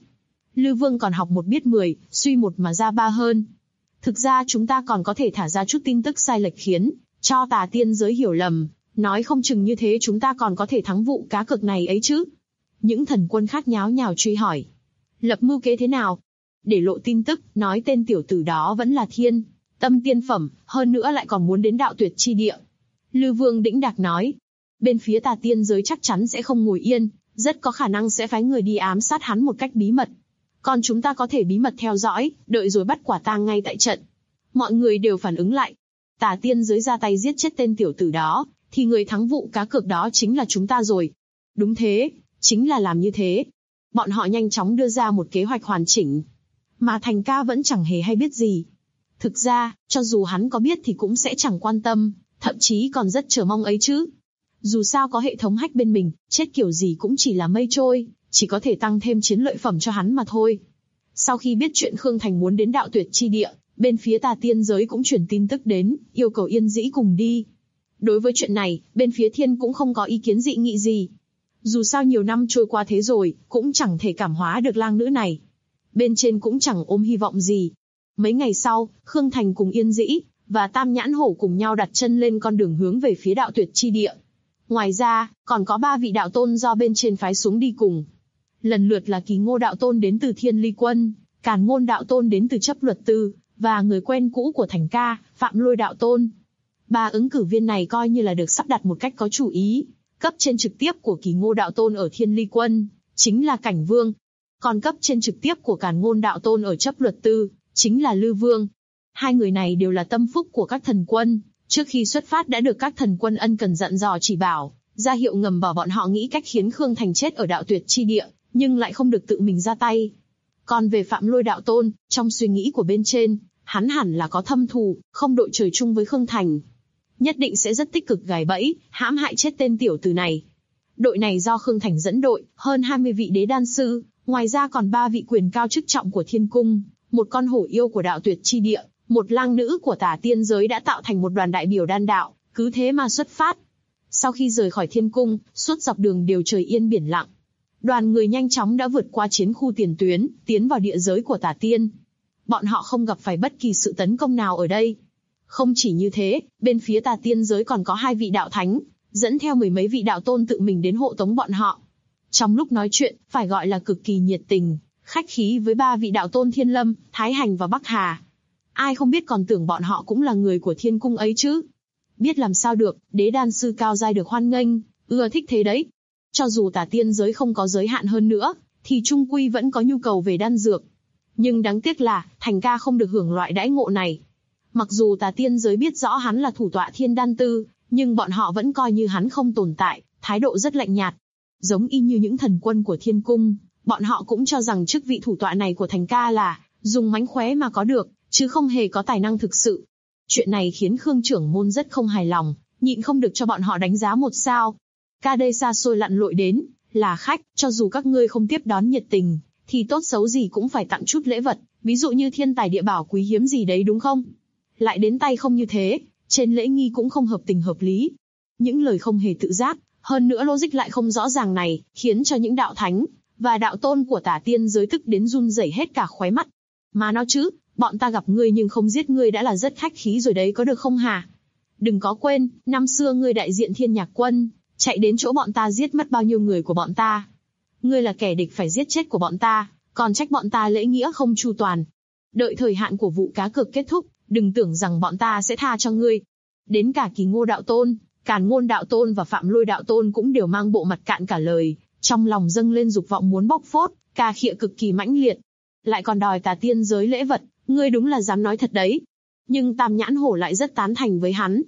Lư Vương còn học một biết 10, suy một mà ra ba hơn. Thực ra chúng ta còn có thể thả ra chút tin tức sai lệch khiến cho tà tiên giới hiểu lầm, nói không chừng như thế chúng ta còn có thể thắng vụ cá cược này ấy chứ. Những thần quân khác nháo nhào truy hỏi. Lập mưu kế thế nào? Để lộ tin tức, nói tên tiểu tử đó vẫn là thiên tâm tiên phẩm, hơn nữa lại còn muốn đến đạo tuyệt chi địa. Lư Vương đĩnh đạc nói. Bên phía tà tiên giới chắc chắn sẽ không ngồi yên, rất có khả năng sẽ phái người đi ám sát hắn một cách bí mật. Còn chúng ta có thể bí mật theo dõi, đợi rồi bắt quả tang ngay tại trận. Mọi người đều phản ứng lại. Tà tiên giới ra tay giết chết tên tiểu tử đó, thì người thắng vụ cá cược đó chính là chúng ta rồi. Đúng thế, chính là làm như thế. Bọn họ nhanh chóng đưa ra một kế hoạch hoàn chỉnh. Mà Thành Ca vẫn chẳng hề hay biết gì. Thực ra, cho dù hắn có biết thì cũng sẽ chẳng quan tâm, thậm chí còn rất chờ mong ấy chứ. Dù sao có hệ thống hack bên mình, chết kiểu gì cũng chỉ là mây trôi, chỉ có thể tăng thêm chiến lợi phẩm cho hắn mà thôi. Sau khi biết chuyện Khương Thành muốn đến đạo tuyệt chi địa, bên phía tà tiên giới cũng chuyển tin tức đến, yêu cầu Yên Dĩ cùng đi. Đối với chuyện này, bên phía thiên cũng không có ý kiến dị nghị gì. Dù sao nhiều năm trôi qua thế rồi, cũng chẳng thể cảm hóa được lang nữ này. Bên trên cũng chẳng ôm hy vọng gì. Mấy ngày sau, Khương Thành cùng Yên Dĩ và Tam Nhãn Hổ cùng nhau đặt chân lên con đường hướng về phía đạo tuyệt chi địa. Ngoài ra, còn có 3 vị đạo tôn do bên trên phái xuống đi cùng. Lần lượt là Kỳ Ngô đạo tôn đến từ Thiên Ly Quân, Càn Ngôn đạo tôn đến từ Chấp Luật Tư, và người quen cũ của Thành Ca, Phạm Lôi đạo tôn. 3 ứng cử viên này coi như là được sắp đặt một cách có chủ ý. Cấp trên trực tiếp của Kỳ Ngô đạo tôn ở Thiên Ly Quân chính là Cảnh Vương, còn cấp trên trực tiếp của Càn Ngôn đạo tôn ở Chấp Luật Tư chính là Lư Vương. Hai người này đều là tâm phúc của các thần quân, trước khi xuất phát đã được các thần quân ân cần dặn dò chỉ bảo, ra hiệu ngầm bảo bọn họ nghĩ cách khiến Khương Thành chết ở đạo tuyệt chi địa, nhưng lại không được tự mình ra tay. Còn về Phạm Lôi đạo tôn, trong suy nghĩ của bên trên, hắn hẳn là có thâm thù, không đội trời chung với Khương Thành. Nhất định sẽ rất tích cực gài bẫy, hãm hại chết tên tiểu tử này. Đội này do Khương Thành dẫn đội, hơn 20 vị đế đan sư, ngoài ra còn 3 vị quyền cao chức trọng của thiên cung, một con hổ yêu của đạo tuyệt chi địa, một lang nữ của tà tiên giới đã tạo thành một đoàn đại biểu đan đạo, cứ thế mà xuất phát. Sau khi rời khỏi thiên cung, suốt dọc đường đều trời yên biển lặng. Đoàn người nhanh chóng đã vượt qua chiến khu tiền tuyến, tiến vào địa giới của tà tiên. Bọn họ không gặp phải bất kỳ sự tấn công nào ở đây. Không chỉ như thế, bên phía tà tiên giới còn có 2 vị đạo thánh, dẫn theo 10 mấy vị đạo tôn tự mình đến hộ tống bọn họ. Trong lúc nói chuyện, phải gọi là cực kỳ nhiệt tình, khách khí với 3 vị đạo tôn Thiên Lâm, Thái Hành và Bắc Hà. Ai không biết còn tưởng bọn họ cũng là người của thiên cung ấy chứ. Biết làm sao được, đế đan sư cao giai được hoan nghênh, ưa thích thế đấy. Cho dù tà tiên giới không có giới hạn hơn nữa, thì trung quy vẫn có nhu cầu về đan dược. Nhưng đáng tiếc là, Thành Ca không được hưởng loại đãi ngộ này. Mặc dù tà tiên giới biết rõ hắn là thủ tọa thiên đan tư, nhưng bọn họ vẫn coi như hắn không tồn tại, thái độ rất lạnh nhạt. Giống y như những thần quân của thiên cung, bọn họ cũng cho rằng chức vị thủ tọa này của Thành Ca là dùng mánh khóe mà có được, chứ không hề có tài năng thực sự. Chuyện này khiến Khương trưởng môn rất không hài lòng, nhịn không được cho bọn họ đánh giá 1 sao. Ca đây xa xôi lặn lội đến, là khách, cho dù các ngươi không tiếp đón nhiệt tình, thì tốt xấu gì cũng phải tặng chút lễ vật, ví dụ như thiên tài địa bảo quý hiếm gì đấy đúng không? Lại đến tay không như thế, trên lễ nghi cũng không hợp tình hợp lý. Những lời không hề tự giác, hơn nữa logic lại không rõ ràng này, khiến cho những đạo thánh và đạo tôn của tà tiên giới tức đến run rẩy hết cả khóe mắt. Mà nói chứ, bọn ta gặp ngươi nhưng không giết ngươi đã là rất khách khí rồi đấy có được không hả? Đừng có quên, năm xưa ngươi đại diện Thiên Nhạc Quân, chạy đến chỗ bọn ta giết mất bao nhiêu người của bọn ta. Ngươi là kẻ địch phải giết chết của bọn ta, còn trách bọn ta lễ nghĩa không chu toàn. Đợi thời hạn của vụ cá cược kết thúc, đừng tưởng rằng bọn ta sẽ tha cho ngươi. Đến cả Kỳ Ngô đạo tôn, Càn Ngôn đạo tôn và Phạm Lôi đạo tôn cũng đều mang bộ mặt cạn cả lời, trong lòng dâng lên dục vọng muốn bóc phốt, cà khịa cực kỳ mãnh liệt. Lại còn đòi tà tiên giới lễ vật, ngươi đúng là dám nói thật đấy. Nhưng Tam Nhãn Hổ lại rất tán thành với hắn.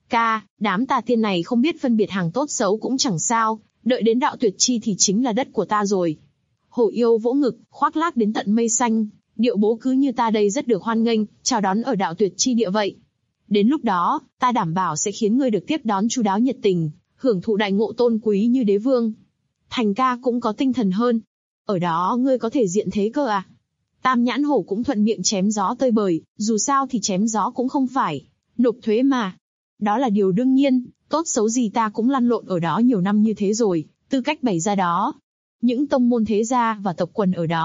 Đám tà tiên này không biết phân biệt hàng tốt xấu cũng chẳng sao, đợi đến đạo tuyệt chi thì chính là đất của ta rồi. Hổ yêu vỗ ngực, khoác lác đến tận mây xanh, điệu bố cứ như ta đây rất được hoan nghênh, chào đón ở đạo tuyệt chi địa vậy. Đến lúc đó, ta đảm bảo sẽ khiến ngươi được tiếp đón chu đáo nhiệt tình, hưởng thụ đại ngộ tôn quý như đế vương. Thành Ca cũng có tinh thần hơn. Ở đó ngươi có thể diện thế cơ à? Tam Nhãn Hổ cũng thuận miệng chém gió tơi bời, dù sao thì chém gió cũng không phải nộp thuế mà. Đó là điều đương nhiên, tốt xấu gì ta cũng lăn lộn ở đó nhiều năm như thế rồi, tư cách bày ra đó. Những tông môn thế gia và tộc quần ở đó,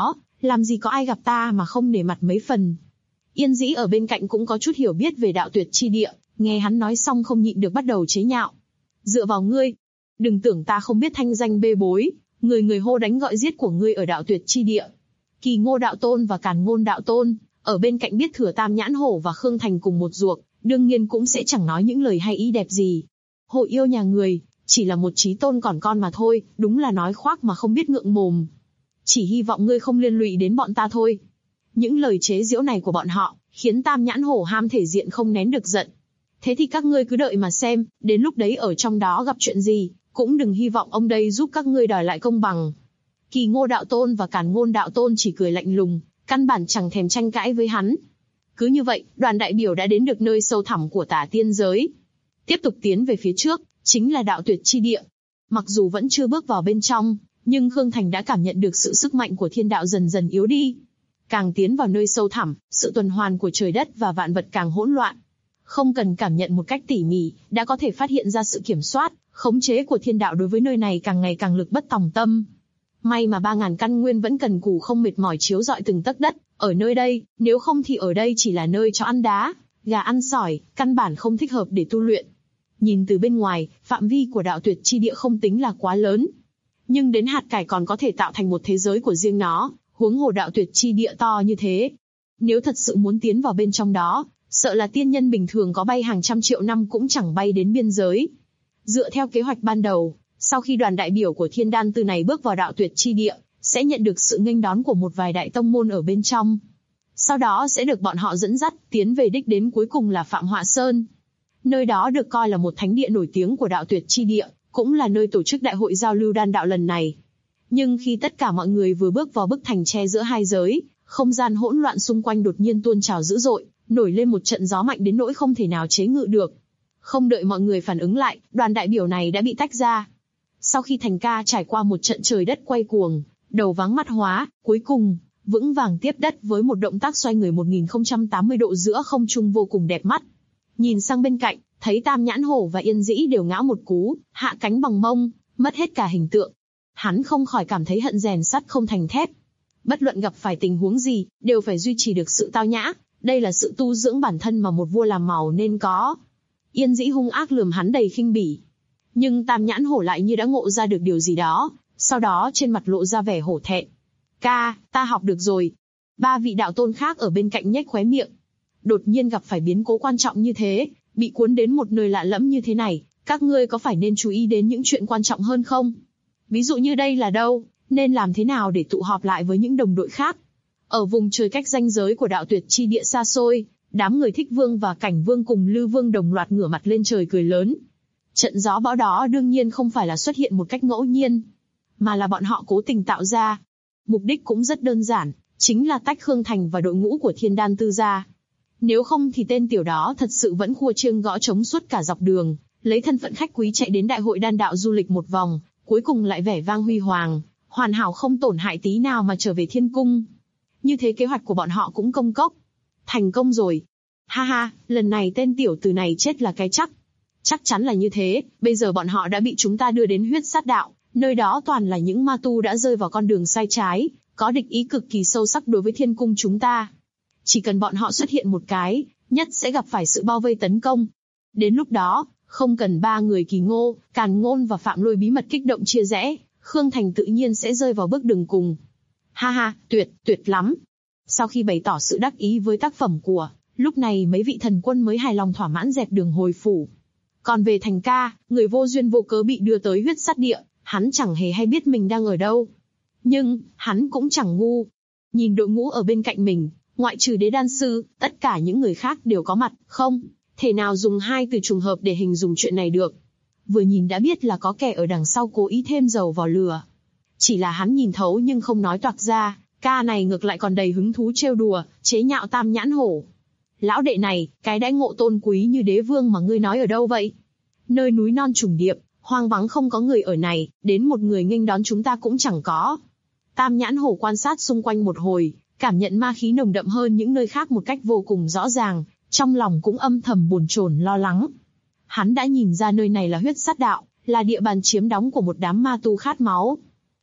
làm gì có ai gặp ta mà không nể mặt mấy phần. Yên Dĩ ở bên cạnh cũng có chút hiểu biết về đạo tuyệt chi địa, nghe hắn nói xong không nhịn được bắt đầu chế nhạo. Dựa vào ngươi, đừng tưởng ta không biết thanh danh bê bối, người người hô đánh gọi giết của ngươi ở đạo tuyệt chi địa. Kỳ Ngô đạo tôn và Càn Ngôn đạo tôn, ở bên cạnh biết thừa Tam Nhãn Hổ và Khương Thành cùng một ruột, đương nhiên cũng sẽ chẳng nói những lời hay ý đẹp gì. Hộ yêu nhà người, chỉ là một chí tôn còn con mà thôi, đúng là nói khoác mà không biết ngượng mồm. Chỉ hy vọng ngươi không liên lụy đến bọn ta thôi. Những lời chế giễu này của bọn họ, khiến Tam Nhãn Hổ ham thể diện không nén được giận. Thế thì các ngươi cứ đợi mà xem, đến lúc đấy ở trong đó gặp chuyện gì, cũng đừng hy vọng ông đây giúp các ngươi đòi lại công bằng. Kỳ Ngô đạo tôn và Càn Ngôn đạo tôn chỉ cười lạnh lùng, căn bản chẳng thèm tranh cãi với hắn. Cứ như vậy, đoàn đại biểu đã đến được nơi sâu thẳm của Tả Tiên giới. Tiếp tục tiến về phía trước, chính là đạo tuyệt chi địa. Mặc dù vẫn chưa bước vào bên trong, nhưng Khương Thành đã cảm nhận được sự sức mạnh của thiên đạo dần dần yếu đi. Càng tiến vào nơi sâu thẳm, sự tuần hoàn của trời đất và vạn vật càng hỗn loạn. Không cần cảm nhận một cách tỉ mỉ, đã có thể phát hiện ra sự kiểm soát, khống chế của thiên đạo đối với nơi này càng ngày càng lực bất tòng tâm. May mà 3.000 căn nguyên vẫn cần cù không mệt mỏi chiếu rọi từng tấc đất, ở nơi đây, nếu không thì ở đây chỉ là nơi chó ăn đá, gà ăn sỏi, căn bản không thích hợp để tu luyện. Nhìn từ bên ngoài, phạm vi của đạo tuyệt chi địa không tính là quá lớn. Nhưng đến hạt cải còn có thể tạo thành một thế giới của riêng nó, huống hồ đạo tuyệt chi địa to như thế. Nếu thật sự muốn tiến vào bên trong đó, sợ là tiên nhân bình thường có bay hàng trăm triệu năm cũng chẳng bay đến biên giới. Dựa theo kế hoạch ban đầu, sau khi đoàn đại biểu của Thiên Đan Tư này bước vào đạo tuyệt chi địa, sẽ nhận được sự nghênh đón của một vài đại tông môn ở bên trong. Sau đó sẽ được bọn họ dẫn dắt, tiến về đích đến cuối cùng là Phạm Họa Sơn. Nơi đó được coi là một thánh địa nổi tiếng của đạo tuyệt chi địa, cũng là nơi tổ chức đại hội giao lưu đan đạo lần này. Nhưng khi tất cả mọi người vừa bước vào bức thành tre giữa hai giới, không gian hỗn loạn xung quanh đột nhiên tuôn trào dữ dội, nổi lên một trận gió mạnh đến nỗi không thể nào chế ngự được. Không đợi mọi người phản ứng lại, đoàn đại biểu này đã bị tách ra. Sau khi Thành Ca trải qua một trận trời đất quay cuồng, đầu váng mắt hóa, cuối cùng vững vàng tiếp đất với một động tác xoay người 1080 độ giữa không trung vô cùng đẹp mắt. Nhìn sang bên cạnh, thấy Tam Nhãn Hổ và Yên Dĩ đều ngã một cú, hạ cánh bằng mông, mất hết cả hình tượng. Hắn không khỏi cảm thấy hận rèn sắt không thành thép. Bất luận gặp phải tình huống gì, đều phải duy trì được sự tao nhã, đây là sự tu dưỡng bản thân mà một vua làm màu nên có. Yên Dĩ hung ác lườm hắn đầy khinh bỉ. Nhưng Tam Nhãn Hổ lại như đã ngộ ra được điều gì đó, sau đó trên mặt lộ ra vẻ hổ thẹn. Ca, ta học được rồi. 3 vị đạo tôn khác ở bên cạnh nhếch khóe miệng. Đột nhiên gặp phải biến cố quan trọng như thế, bị cuốn đến một nơi lạ lẫm như thế này, các ngươi có phải nên chú ý đến những chuyện quan trọng hơn không? Ví dụ như đây là đâu, nên làm thế nào để tụ họp lại với những đồng đội khác? Ở vùng trời cách ranh giới của đạo tuyệt chi địa xa xôi, đám người Thích Vương và Cảnh Vương cùng Lư Vương đồng loạt ngửa mặt lên trời cười lớn. Trận gió bão đó đương nhiên không phải là xuất hiện một cách ngẫu nhiên, mà là bọn họ cố tình tạo ra. Mục đích cũng rất đơn giản, chính là tách Khương Thành và đội ngũ của Thiên Đan Tư ra. Nếu không thì tên tiểu đó thật sự vẫn khua chiêng gõ trống suốt cả dọc đường, lấy thân phận khách quý chạy đến đại hội đan đạo du lịch một vòng, cuối cùng lại vẻ vang huy hoàng, hoàn hảo không tổn hại tí nào mà trở về thiên cung. Như thế kế hoạch của bọn họ cũng công cốc. Thành công rồi. Ha ha, lần này tên tiểu tử này chết là cái chắc. Chắc chắn là như thế, bây giờ bọn họ đã bị chúng ta đưa đến huyết sát đạo, nơi đó toàn là những ma tu đã rơi vào con đường sai trái, có địch ý cực kỳ sâu sắc đối với thiên cung chúng ta. Chỉ cần bọn họ xuất hiện một cái, nhất sẽ gặp phải sự bao vây tấn công. Đến lúc đó, không cần 3 người Kỳ Ngô, Càn Ngôn và Phạm Lôi bí mật kích động chia rẽ, Khương Thành tự nhiên sẽ rơi vào bước đường cùng. Ha ha, tuyệt lắm. Sau khi bày tỏ sự đắc ý với tác phẩm của, lúc này mấy vị thần quân mới hài lòng thỏa mãn dẹp đường hồi phủ. Còn về Thành Ca, người vô duyên vô cớ bị đưa tới huyết sát địa, hắn chẳng hề hay biết mình đang ở đâu. Nhưng, hắn cũng chẳng ngu. Nhìn đội ngũ ở bên cạnh mình, ngoại trừ Đế Đan Sư, tất cả những người khác đều có mặt, không thể nào dùng 2 từ trùng hợp để hình dung chuyện này được. Vừa nhìn đã biết là có kẻ ở đằng sau cố ý thêm dầu vào lửa. Chỉ là hắn nhìn thấu nhưng không nói toạc ra, ca này ngược lại còn đầy hứng thú trêu đùa, chế nhạo Tam Nhãn Hổ. Lão đệ này, cái đãi ngộ tôn quý như đế vương mà ngươi nói ở đâu vậy? Nơi núi non trùng điệp, hoang vắng không có người ở này, đến một người nghênh đón chúng ta cũng chẳng có. Tam Nhãn Hổ quan sát xung quanh một hồi, cảm nhận ma khí nồng đậm hơn những nơi khác một cách vô cùng rõ ràng, trong lòng cũng âm thầm bồn chồn lo lắng. Hắn đã nhìn ra nơi này là huyết sát đạo, là địa bàn chiếm đóng của một đám ma tu khát máu.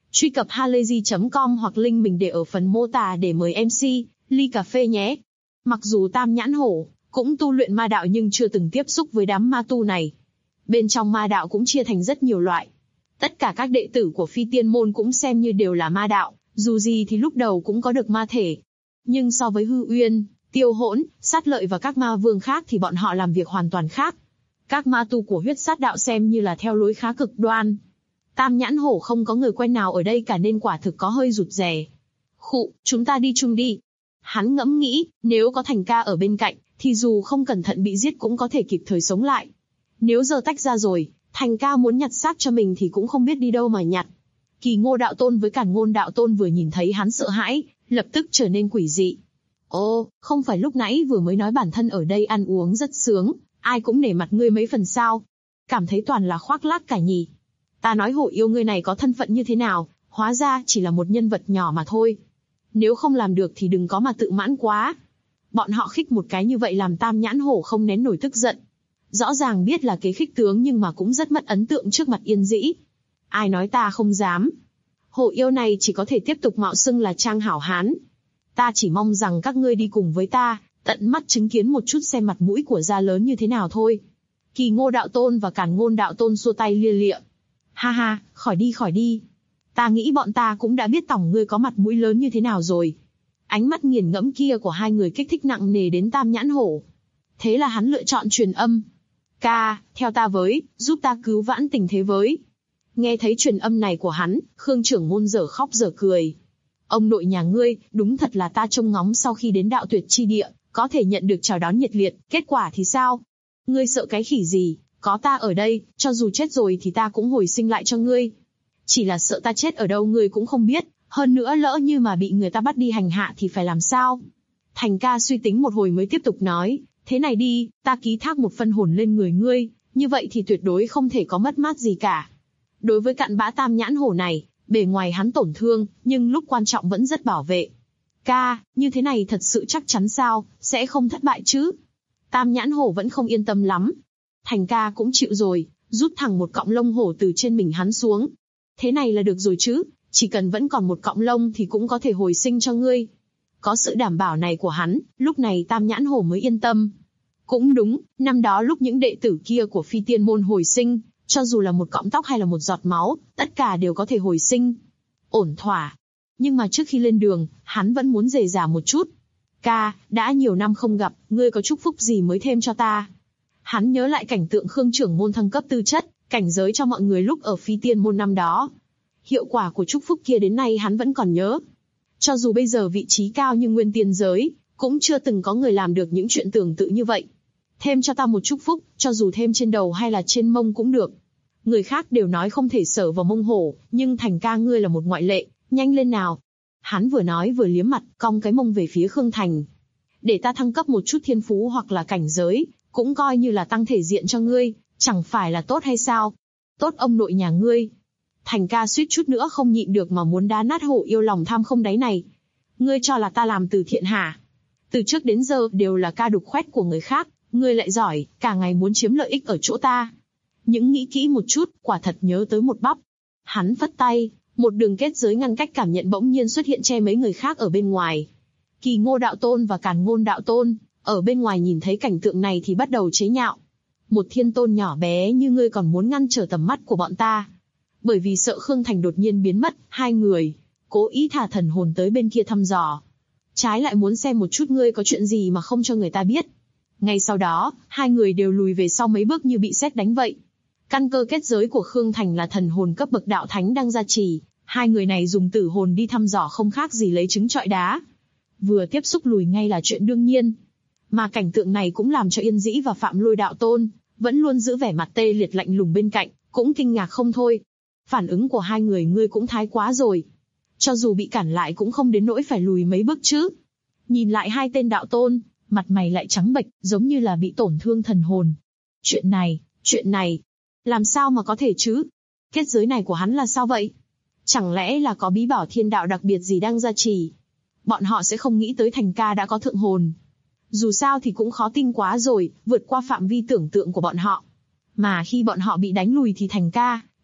Truy cập halayzi.com hoặc link mình để ở phần mô tả để mời MC ly cà phê nhé. Mặc dù Tam Nhãn Hổ cũng tu luyện ma đạo nhưng chưa từng tiếp xúc với đám ma tu này. Bên trong ma đạo cũng chia thành rất nhiều loại. Tất cả các đệ tử của Phi Tiên Môn cũng xem như đều là ma đạo, dù gì thì lúc đầu cũng có được ma thể. Nhưng so với Hư Uyên, Tiêu Hỗn, Sát Lợi và các ma vương khác thì bọn họ làm việc hoàn toàn khác. Các ma tu của huyết sát đạo xem như là theo lối khá cực đoan. Tam Nhãn Hổ không có người quen nào ở đây cả nên quả thực có hơi rụt rè. Khụ, chúng ta đi chung đi. Hắn ngẫm nghĩ, nếu có Thành ca ở bên cạnh, thì dù không cẩn thận bị giết cũng có thể kịp thời sống lại. Nếu giờ tách ra rồi, Thành ca muốn nhặt xác cho mình thì cũng không biết đi đâu mà nhặt. Kỳ Ngô đạo tôn với Càn Ngôn đạo tôn vừa nhìn thấy hắn sợ hãi, lập tức trở nên quỷ dị. Ô, không phải lúc nãy vừa mới nói bản thân ở đây ăn uống rất sướng, ai cũng nể mặt ngươi mấy phần sao? Cảm thấy toàn là khoác lác cả nhỉ. Ta nói Hổ yêu ngươi này có thân phận như thế nào, hóa ra chỉ là một nhân vật nhỏ mà thôi. Nếu không làm được thì đừng có mà tự mãn quá. Bọn họ khích một cái như vậy làm Tam Nhãn Hổ không nén nổi tức giận. Rõ ràng biết là kế khích tướng nhưng mà cũng rất mất ấn tượng trước mặt Yên Dĩ. Ai nói ta không dám. Hổ yêu này chỉ có thể tiếp tục mạo xưng là Trang hảo hán. Ta chỉ mong rằng các ngươi đi cùng với ta, tận mắt chứng kiến một chút xem mặt mũi của gia lớn như thế nào thôi. Kỳ Ngô đạo tôn và Càn Ngôn đạo tôn xua tay lia lịa. Ha ha, khỏi đi. Ta nghĩ bọn ta cũng đã biết tổng ngươi có mặt mũi lớn như thế nào rồi. Ánh mắt nghiền ngẫm kia của hai người kích thích nặng nề đến Tam Nhãn Hổ. Thế là hắn lựa chọn truyền âm. Ca, theo ta với, giúp ta cứu vãn tình thế với. Nghe thấy truyền âm này của hắn, Khương trưởng môn dở khóc dở cười. Ông nội nhà ngươi, đúng thật là ta trông ngóng sau khi đến đạo tuyệt chi địa, có thể nhận được chào đón nhiệt liệt, kết quả thì sao? Ngươi sợ cái khỉ gì, có ta ở đây, cho dù chết rồi thì ta cũng hồi sinh lại cho ngươi. Chỉ là sợ ta chết ở đâu ngươi cũng không biết, hơn nữa lỡ như mà bị người ta bắt đi hành hạ thì phải làm sao? Thành ca suy tính một hồi mới tiếp tục nói, thế này đi, ta ký thác một phân hồn lên người ngươi, như vậy thì tuyệt đối không thể có mất mát gì cả. Đối với cặn bã Tam Nhãn Hổ này, bề ngoài hắn tổn thương, nhưng lúc quan trọng vẫn rất bảo vệ. Ca, như thế này thật sự chắc chắn sao, sẽ không thất bại chứ? Tam Nhãn Hổ vẫn không yên tâm lắm. Thành ca cũng chịu rồi, rút thẳng một cọng lông hổ từ trên mình hắn xuống. Thế này là được rồi chứ, chỉ cần vẫn còn một cọng lông thì cũng có thể hồi sinh cho ngươi. Có sự đảm bảo này của hắn, lúc này Tam Nhãn Hổ mới yên tâm. Cũng đúng, năm đó lúc những đệ tử kia của Phi Tiên Môn hồi sinh, cho dù là một cọng tóc hay là một giọt máu, tất cả đều có thể hồi sinh. Ổn thỏa. Nhưng mà trước khi lên đường, hắn vẫn muốn rề rà một chút. Ca, đã nhiều năm không gặp, ngươi có chúc phúc gì mới thêm cho ta? Hắn nhớ lại cảnh tượng Khương trưởng môn thăng cấp tư chất, cảnh giới cho mọi người lúc ở Phi Tiên Môn năm đó. Hiệu quả của chúc phúc kia đến nay hắn vẫn còn nhớ. Cho dù bây giờ vị trí cao như Nguyên Tiên giới, cũng chưa từng có người làm được những chuyện tương tự như vậy. Thêm cho ta một chúc phúc, cho dù thêm trên đầu hay là trên mông cũng được. Người khác đều nói không thể sờ vào mông hổ, nhưng Thành ca ngươi là một ngoại lệ, nhanh lên nào. Hắn vừa nói vừa liếm mặt, cong cái mông về phía Khương Thành. Để ta thăng cấp một chút thiên phú hoặc là cảnh giới, cũng coi như là tăng thể diện cho ngươi, chẳng phải là tốt hay sao? Tốt ông nội nhà ngươi. Thành ca suýt chút nữa không nhịn được mà muốn đá nát Hổ yêu lòng tham không đáy này. Ngươi cho là ta làm từ thiện hả? Từ trước đến giờ đều là ca đục khoét của người khác, ngươi lại giỏi, cả ngày muốn chiếm lợi ích ở chỗ ta. Những nghĩ kỹ một chút, quả thật nhớ tới một bắp. Hắn phất tay, một đường kết giới ngăn cách cảm nhận bỗng nhiên xuất hiện che mấy người khác ở bên ngoài. Kỳ Ngô đạo tôn và Càn Ngôn đạo tôn, ở bên ngoài nhìn thấy cảnh tượng này thì bắt đầu chế nhạo. Một thiên tôn nhỏ bé như ngươi còn muốn ngăn trở tầm mắt của bọn ta. Bởi vì sợ Khương Thành đột nhiên biến mất, hai người cố ý thả thần hồn tới bên kia thăm dò. Trái lại muốn xem một chút ngươi có chuyện gì mà không cho người ta biết. Ngay sau đó, hai người đều lùi về sau mấy bước như bị sét đánh vậy. Căn cơ kết giới của Khương Thành là thần hồn cấp bậc đạo thánh đang gia trì, hai người này dùng tử hồn đi thăm dò không khác gì lấy trứng trọi đá. Vừa tiếp xúc lùi ngay là chuyện đương nhiên. Mà cảnh tượng này cũng làm cho Yên Dĩ và Phạm Lôi đạo tôn, vẫn luôn giữ vẻ mặt tê liệt lạnh lùng bên cạnh, cũng kinh ngạc không thôi. Phản ứng của hai người ngươi cũng thái quá rồi. Cho dù bị cản lại cũng không đến nỗi phải lùi mấy bước chứ. Nhìn lại hai tên đạo tôn, mặt mày lại trắng bệch, giống như là bị tổn thương thần hồn. Chuyện này, làm sao mà có thể chứ? Kết giới này của hắn là sao vậy? Chẳng lẽ là có bí bảo thiên đạo đặc biệt gì đang gia trì? Bọn họ sẽ không nghĩ tới Thành ca đã có thượng hồn. Dù sao thì cũng khó tin quá rồi, vượt qua phạm vi tưởng tượng của bọn họ. Mà khi bọn họ bị đánh lùi thì Thành ca,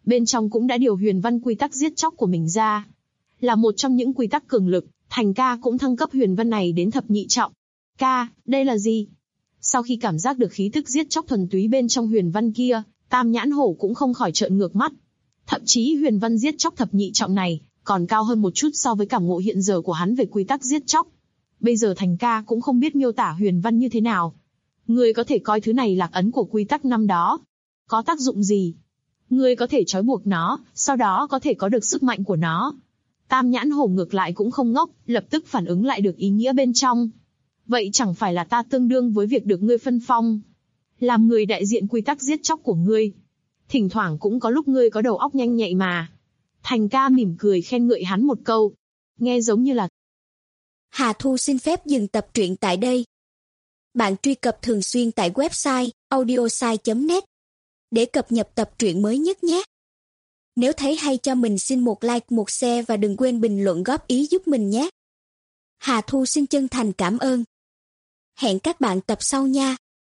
bên trong cũng đã điều huyền văn quy tắc giết chóc của mình ra. Là một trong những quy tắc cường lực, Thành ca cũng thăng cấp huyền văn này đến thập nhị trọng. Ca, đây là gì? Sau khi cảm giác được khí tức giết chóc thuần túy bên trong huyền văn kia, Tam Nhãn Hổ cũng không khỏi trợn ngược mắt. Thậm chí huyền văn giết chóc thập nhị trọng này còn cao hơn một chút so với cảm ngộ hiện giờ của hắn về quy tắc giết chóc. Bây giờ Thành ca cũng không biết miêu tả huyền văn như thế nào. Ngươi có thể coi thứ này lạc ấn của quy tắc năm đó. Có tác dụng gì? Ngươi có thể trói buộc nó, sau đó có thể có được sức mạnh của nó. Tam Nhãn Hổ ngược lại cũng không ngốc, lập tức phản ứng lại được ý nghĩa bên trong. Vậy chẳng phải là ta tương đương với việc được ngươi phân phong, làm người đại diện quy tắc giết chóc của ngươi. Thỉnh thoảng cũng có lúc ngươi có đầu óc nhanh nhạy mà. Thành ca mỉm cười khen ngợi hắn một câu. Nghe giống như là... Hà Thu xin phép dừng tập truyện tại đây. Bạn truy cập thường xuyên tại website audiosai.net để cập nhật tập truyện mới nhất nhé. Nếu thấy hay cho mình xin một like, một share và đừng quên bình luận góp ý giúp mình nhé. Hà Thu xin chân thành cảm ơn. Hẹn các bạn tập sau nha.